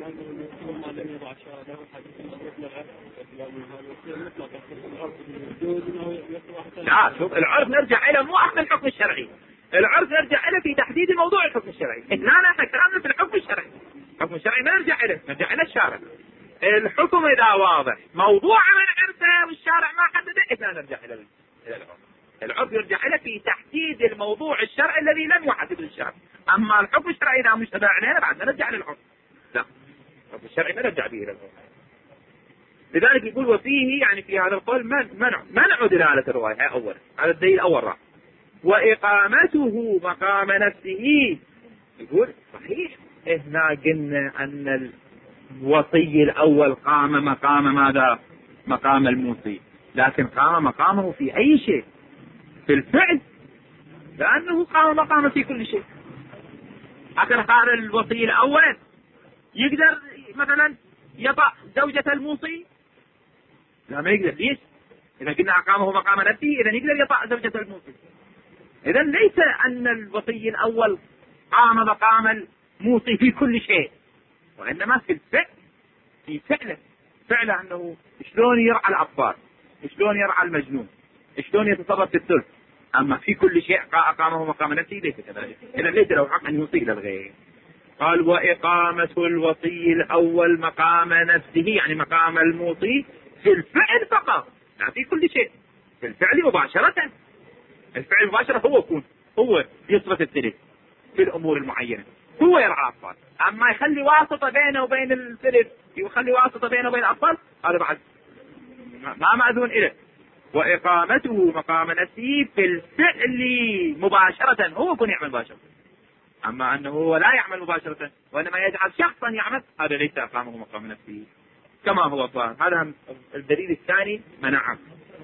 لا شوف العرف نرجع إلى مو أصل الحكم الشرعي، العرف نرجع إلى في تحديد موضوع الحكم الشرعي. احنا كلامنا في الحكم الشرعي، الحكم الشرعي ما نرجع إلى الشارع. الحكم إذا واضح موضوع من عرفه والشارع ما حدده إحنا نرجع إلى العرف. العرف يرجع إلى في تحديد الموضوع الشرعي الذي لم يحدده الشارع. أما الحكم الشرعي إذا مشتبه علينا بعد نرجع للعرف. لا الحكم الشرعي ما نرجع به إلى العرف. لذلك يقول وفيه يعني في هذا القول منع دلالة الرواية أولا، هذا الدليل الأول راح. وإقامته مقام نفسه يقول صحيح إحنا قلنا أن الوصي الأول قام مقام ماذا؟ مقام الموصي، لكن قام مقامه في أي شيء؟ في الفعل، لأنه قام مقامه في كل شيء. آخر هذا الوصي الأول يقدر مثلا يطأ زوجة الموصي؟ لا ما يقدر. ليش؟ إذا قلنا أقامه مقام نفسه إذا يقدر يطأ زوجة الموصي. إذا ليس أن الوصي الأول قام مقام الموصي في كل شيء، وإنما في الفعل، في فعله أنه شلون يرعى الأطفال، شلون يرعى المجنون، شلون يتصرف في الثلث. أما في كل شيء أقامه مقام نفسه ليس كذلك. إذا ليس له حق أن يوصي للغير. قال وإقامة الوصي الأول مقام نفسه يعني مقام الموصي في الفعل فقط، لا في كل شيء. في الفعل مباشرة، الفعل مباشرة هو يصرف الثلث في الأمور المعينة، هو يرعى الأطفال. أما يخلي واسطة بينه وبين الثلث، يخلي واسطة بينه وبين الأطفال، هذا بعد ما مأذون إليه. وإقامته مقام نفسه في الفعل مباشرة، هو يكون يعمل مباشرة. أما أنه هو لا يعمل مباشرة وإنما يجعل شخصا يعمل، هذا ليس أقامه مقام نفسه كما هو الظاهر. هذا الدليل الثاني منعه.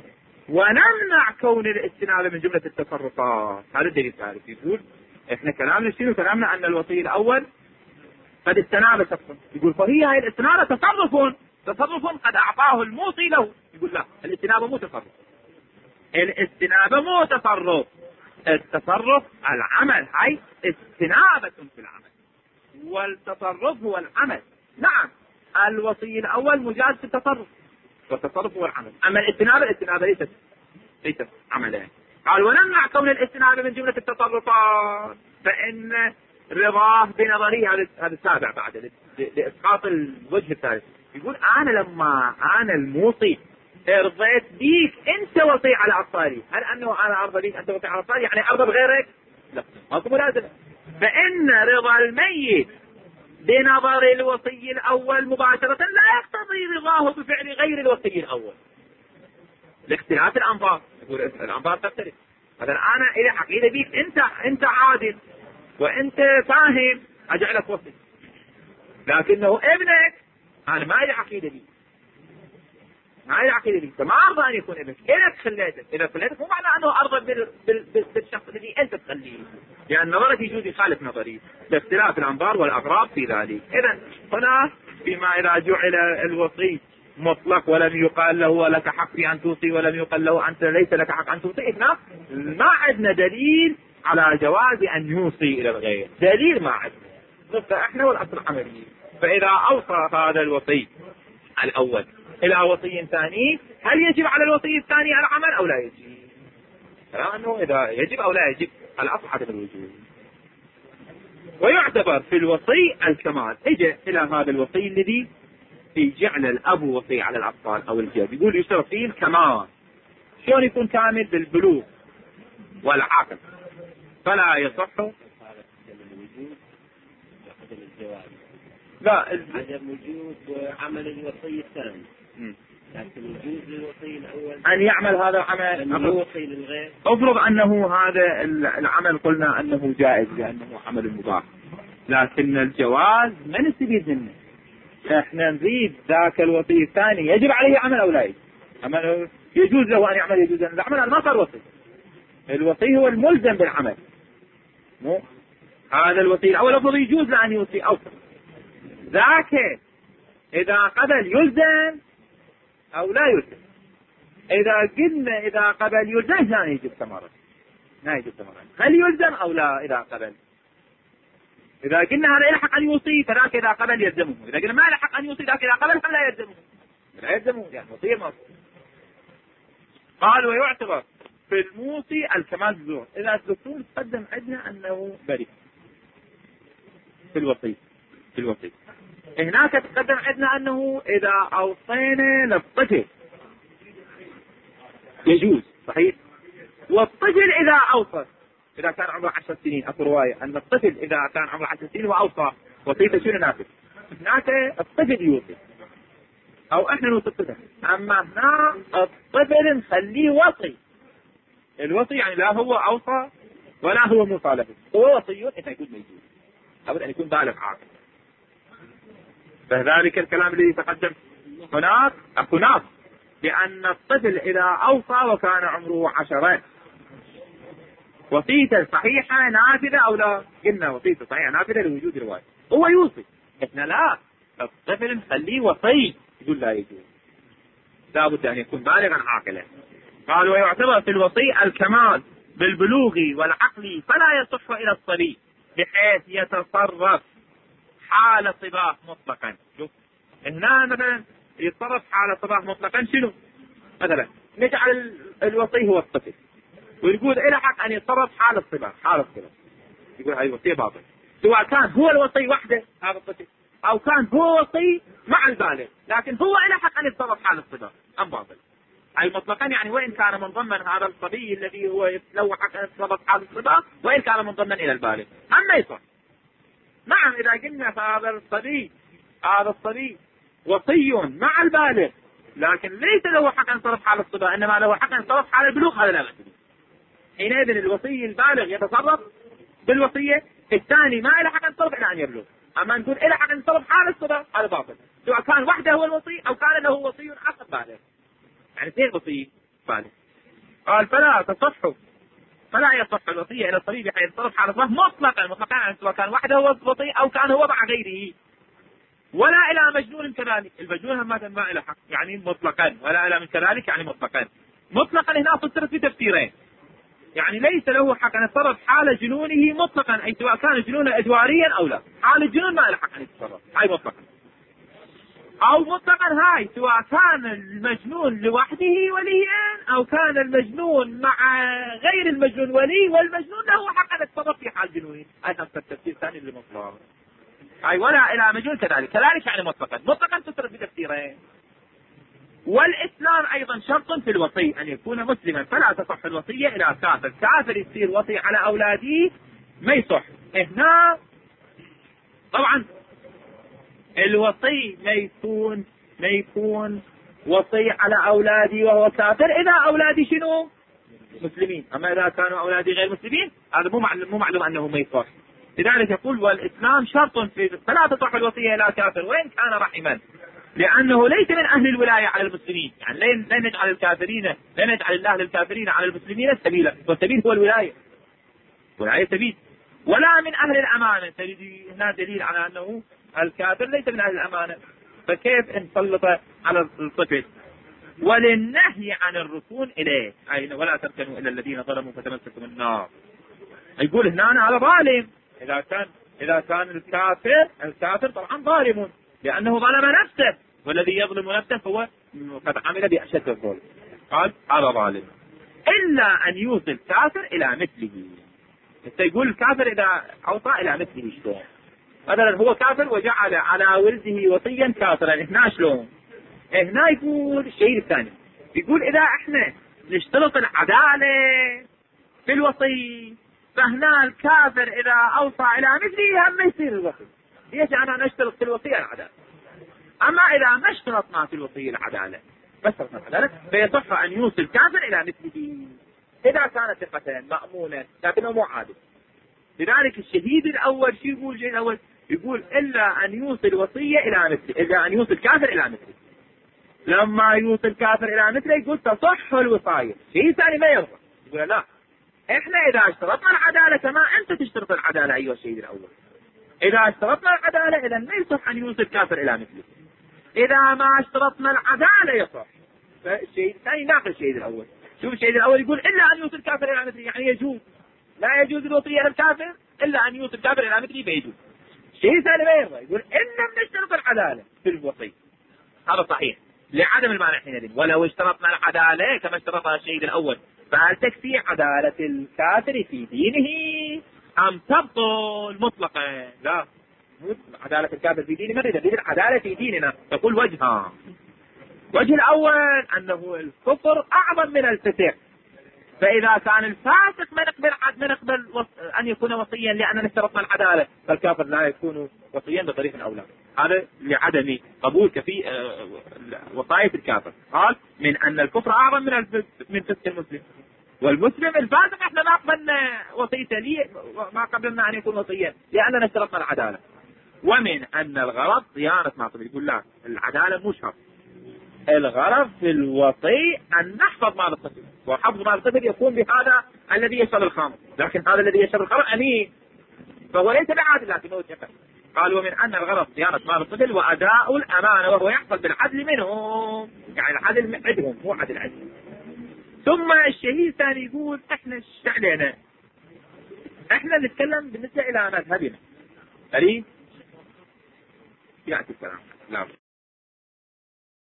ونمنع كون الاستنابة من جملة التصرفات، هذا الدليل الثالث. يقول احنا كلامنا شنو؟ كلامنا أن الوصي الأول قد استناب شخصا، يقول فهي هاي الاستنابة تصرف قد أعطاه الموصي له. يقول لا، الاستنابة مو تصرف، الاستنابة مو تصرف، التصرف العمل، هاي استنابة في العمل، والتصرف هو العمل. نعم الوصي الأول مجاز في التصرف، والتصرف هو العمل. أما الاستنابة ليست عملا. قال ونمنع كون الاستنابة من جملة التصرفات، فإن رضاه بنظري، هذا السابع بعد لإسقاط الوجه الثالث. يقول أنا لما أنا الموصي ارضيت بيك أنت وصي على أطفالي، هل أنه أنا أرضى بيك أنت وصي على أطفالي يعني أرضى بغيرك؟ لا، ماكو ملازمة. فإن رضا الميت بنظر الوصي الأول مباشرة لا يقتضي رضاه بفعل غير الوصي الأول، لاختلاف الأنظار. يقول الأنظار تختلف. مثلا أنا إلي عقيدة بيك أنت عادل وأنت فاهم أجعلك وصي، لكنه ابنك أنا ما إلي عقيدة بيك، فما أرضى أن يكون ابنك. إذا خليتك مو معنى أنه أرضى بالشخص الذي أنت تخليه، لأن نظرك يجوز يخالف نظري لاختلاف الأنظار والأغراض في ذلك. إذا هنا فيما إذا جعل الوصي مطلق ولم يقال له لك حق في أن توصي ولم يقال له أنت ليس لك حق أن توصي، إحنا ما عندنا دليل على جواز أن يوصي إلى الغير، دليل ما عندنا، نبقى إحنا والأصل العملي. فإذا أوصى هذا الوصي الأول إلى وصي ثاني، هل يجب على الوصي الثاني العمل أو لا يجب؟ لأنه إذا يجب أو لا يجب الأصل عدم الوجوب. ويعتبر في الوصي الكمال. اجى إلى هذا الوصي الذي في جعل الأب وصي على الأطفال أو الجد، يقول يشترط فيه الكمال. شلون يكون كامل؟ بالبلوغ والعقل، فلا يصح لا عدم وجود عمل الوصي الثاني، لكن وجود الوصي الأول أن يعمل هذا العمل الوصي للغير. أفرض أنه هذا العمل قلنا أنه جائز لأنه عمل مباح، لكن الجواز ما نستفيد منه. احنا نريد ذاك الوصي الثاني يجب عليه عمل أو لا يجب. أما يجوز له أن يعمل، يجوز أن يعمل، ما صار وصي. الوصي هو الملزم بالعمل، مو هذا الوصي الأول. أفرض يجوز له أن يوصي أو ذاك إذا قبل يلزم أو لا يلزم. إذا قلنا إذا قبل يلزم لا يجب ثمرة، هل يلزم أو لا؟ إذا قبل، إذا قلنا هذا يلحق أن يوصي فذاك إذا قبل يلزمه، إذا قلنا ما يلحق أن يوصي ذاك إذا قبل فلا يلزمه، يعني وصية ما. قال ويعتبر في الموصي الكمال بالزور. إذا الدكتور تقدم عندنا أنه بريء في الوصي، هناك تقدم عندنا أنه إذا أوصينا للطفل يجوز، صحيح. والطفل إذا أوصى، إذا كان عمره 10 سنين، أكو رواية أن الطفل إذا كان عمره 10 سنين وأوصى وصيته شنو نافذ؟ هناك الطفل يوصي أو إحنا نوصي الطفل، أما هنا الطفل نخليه وصي. الوصي يعني لا هو أوصى ولا هو مطالب، هو وصي إذا يكون موجود، أبدا أن يكون بالغ عاقل. فذلك الكلام الذي تقدم هناك أكو ناس بأن الطفل إذا أوصى وكان عمره 10 وصيته صحيحة نافذة أو لا؟ قلنا وصيته صحيحة نافذة لوجود رواية. هو يوصي، احنا لا، الطفل نخليه وصي. يقول لا يجوز، لا بد أن يكون بالغا عاقلا. قال ويعتبر في الوصي الكمال بالبلوغ والعقل فلا يصح إلى الصبي بحيث يتصرف حال صباه مطلقا. شوف هنا مثلا يتصرف حال صباه مطلقا شنو؟ مثلا نجعل الوصي هو الطفل ويقول إلى حق أن يتصرف حال الصبا، حال الصبا يقول هاي وصية باطل، سواء كان هو الوصي وحده هذا الطفل أو كان هو وصي مع البالغ، لكن هو إلى حق أن يتصرف حال الصبا أم باطل. أي مطلقا يعني وإن كان منضمن هذا الصبي الذي هو له حق أن يتصرف حال الصبا وإن كان منضمن إلى البالغ أما يصح. نعم إذا قلنا فهذا الصبي وصي مع البالغ لكن ليس له حق أن يتصرف حال الصبا إنما له حق أن يتصرف حال البلوغ، هذا لا بأس به. حينئذ الوصي البالغ يتصرف بالوصية، الثاني ما له حق أن يتصرف إلى أن يبلغ. أما نقول إلى حق أن يتصرف حال الصبا هذا باطل، سواء كان وحده هو الوصي أو كان له وصي آخر بالغ، يعني اثنين وصي بالغ. قال فلا يصح الوصية إلى الصبي بحيث يتصرف حال الصبا مطلقا يعني سواء كان وحده هو الوصي أو كان هو مع غيره، ولا إلى مجنون كذلك. المجنون هم ما إلى حق يعني مطلقا، ولا إلى من كذلك يعني مطلقا هنا فسرت في تفسيرين، يعني ليس له حق أن يتصرف حال جنونه مطلقا، أي سواء كان جنونه إدواريا أو لا، حال الجنون ما له حق أن يتصرف هاي مطلقا، أو مطلقا هاي سواء كان المجنون لوحده وليا أو كان المجنون مع غير المجنون ولي، والمجنون له حق أن يتصرف في حال جنونه. هاي نفس التفسير الثاني للمطلق. أي ولا إلى مجنون كذلك يعني مطلقا تفسرت بتفسيرين. والإسلام أيضا شرط في الوصي أن يكون مسلما، فلا تصح الوصية إلى كافر يصير وصي على أولاده ما يصح. هنا طبعا الوصي ما يكون وصي على أولادي وهو كافر إذا أولادي شنو؟ مسلمين. أما إذا كانوا أولادي غير مسلمين هذا مو معلوم أنه ما يصح. لذلك يقول والإسلام شرط فلا تصح الوصية إلى كافر وإن كان رحما، لأنه ليس من أهل الولاية على المسلمين، يعني لا نجعل الله للكافرين على المسلمين سبيلا، والسبيل هو الولاية سبيل، ولا من أهل الأمانة. هنا دليل على أنه الكافر ليس من أهل الأمانة، فكيف نسلط على الطفل؟ وللنهي عن الركون إليه، أي ولا تركنوا إلى الذين ظلموا فتمسكم النار. يقول هنا هذا ظالم، إذا كان الكافر طبعا ظالم لأنه ظلم نفسه، والذي يظلم نفسه هو قد عمل بأشد الظلم. قال هذا ظالم إلا أن يوصي الكافر إلى مثله. يقول الكافر إذا أوصى إلى مثله شلون؟ مثلا هو كافر وجعل على ولده وصيا كافرا، هنا شلون؟ هنا يقول الشيء الثاني، يقول إذا احنا نشترط العدالة في الوصي فهنا الكافر إذا أوصى إلى مثله هم يصير الوصي. ليش أنا نشترط في الوصية العدالة؟ أما إذا ما اشترطنا في الوصية العدالة فيصح أن يوصي الكافر إلى مثله إذا كانت ثقة مأمونة لكنه مو عادل. لذلك الشهيد الأول شو يقول؟ الشهيد الأول يقول إلا أن يوصي الوصية إلى مثله، إلا أن يوصي الكافر إلى مثله. لما يوصي الكافر إلى مثله يقول تصح الوصاية. شيء ثاني ما يرضى، يقول لا إحنا إذا اشترطنا العدالة كما أنت تشترط العدالة أيها الشهيد الأول، إذا اشترطنا العدالة إذا ما يصح أن يوصي الكافر إلى مثله، إذا ما اشترطنا العدالة يصح. فالشيء الثاني ناقل الشهيد الأول. شوف الشهيد الأول يقول إلا أن يوصي الكافر إلى مثله، يعني يجوز، لا يجوز الوصية للكافر إلا أن يوصي الكافر إلى مثله فيجوز. الشيء الثاني ما يرضى، يقول إن لم نشترط العدالة في الوصية. هذا صحيح لعدم المانع حينئذ. ولو اشترطنا العدالة كما اشترطها الشهيد الأول فهل تكفي عدالة الكافر في دينه أم تبطل مطلقا؟ لا، عدالة الكافر في دينه مريضة، دين العدالة في ديننا تقول وجهها. وجه الأول أنه الكفر أعظم من الفسق، فإذا كان الفاسق ما نقبل أن يكون وصيا لأننا اشترطنا العدالة، فالكافر لا يكون وصيا بطريق أولى. هذا لعدم قبول وصاية الكافر. قال من أن الكفر أعظم من فسق المسلم، والمسلم الفاسق احنا ما قبلنا وصيته ليه، ما قبلنا أن يكون وصيا لأننا اشترطنا العدالة. ومن أن الغرض صيانة ما قبل، يقول لا العدالة مو شرط، الغرض في الوصي أن نحفظ مال الطفل، وحفظ مال الطفل يكون بهذا الذي يشرب الخمر، لكن هذا الذي يشرب الخمر أمين فهو ليس بعادل لكنه ثقة. قال ومن أن الغرض صيانة مال الطفل وأداء الأمانة وهو يحصل بالعدل منهم، يعني العدل عندهم مو عدل عدل. ثم الشهيد الثاني يقول احنا ايش علينا؟ احنا نتكلم بالنسبة إلى مذهبنا. ألي؟ يأتي الكلام. لا.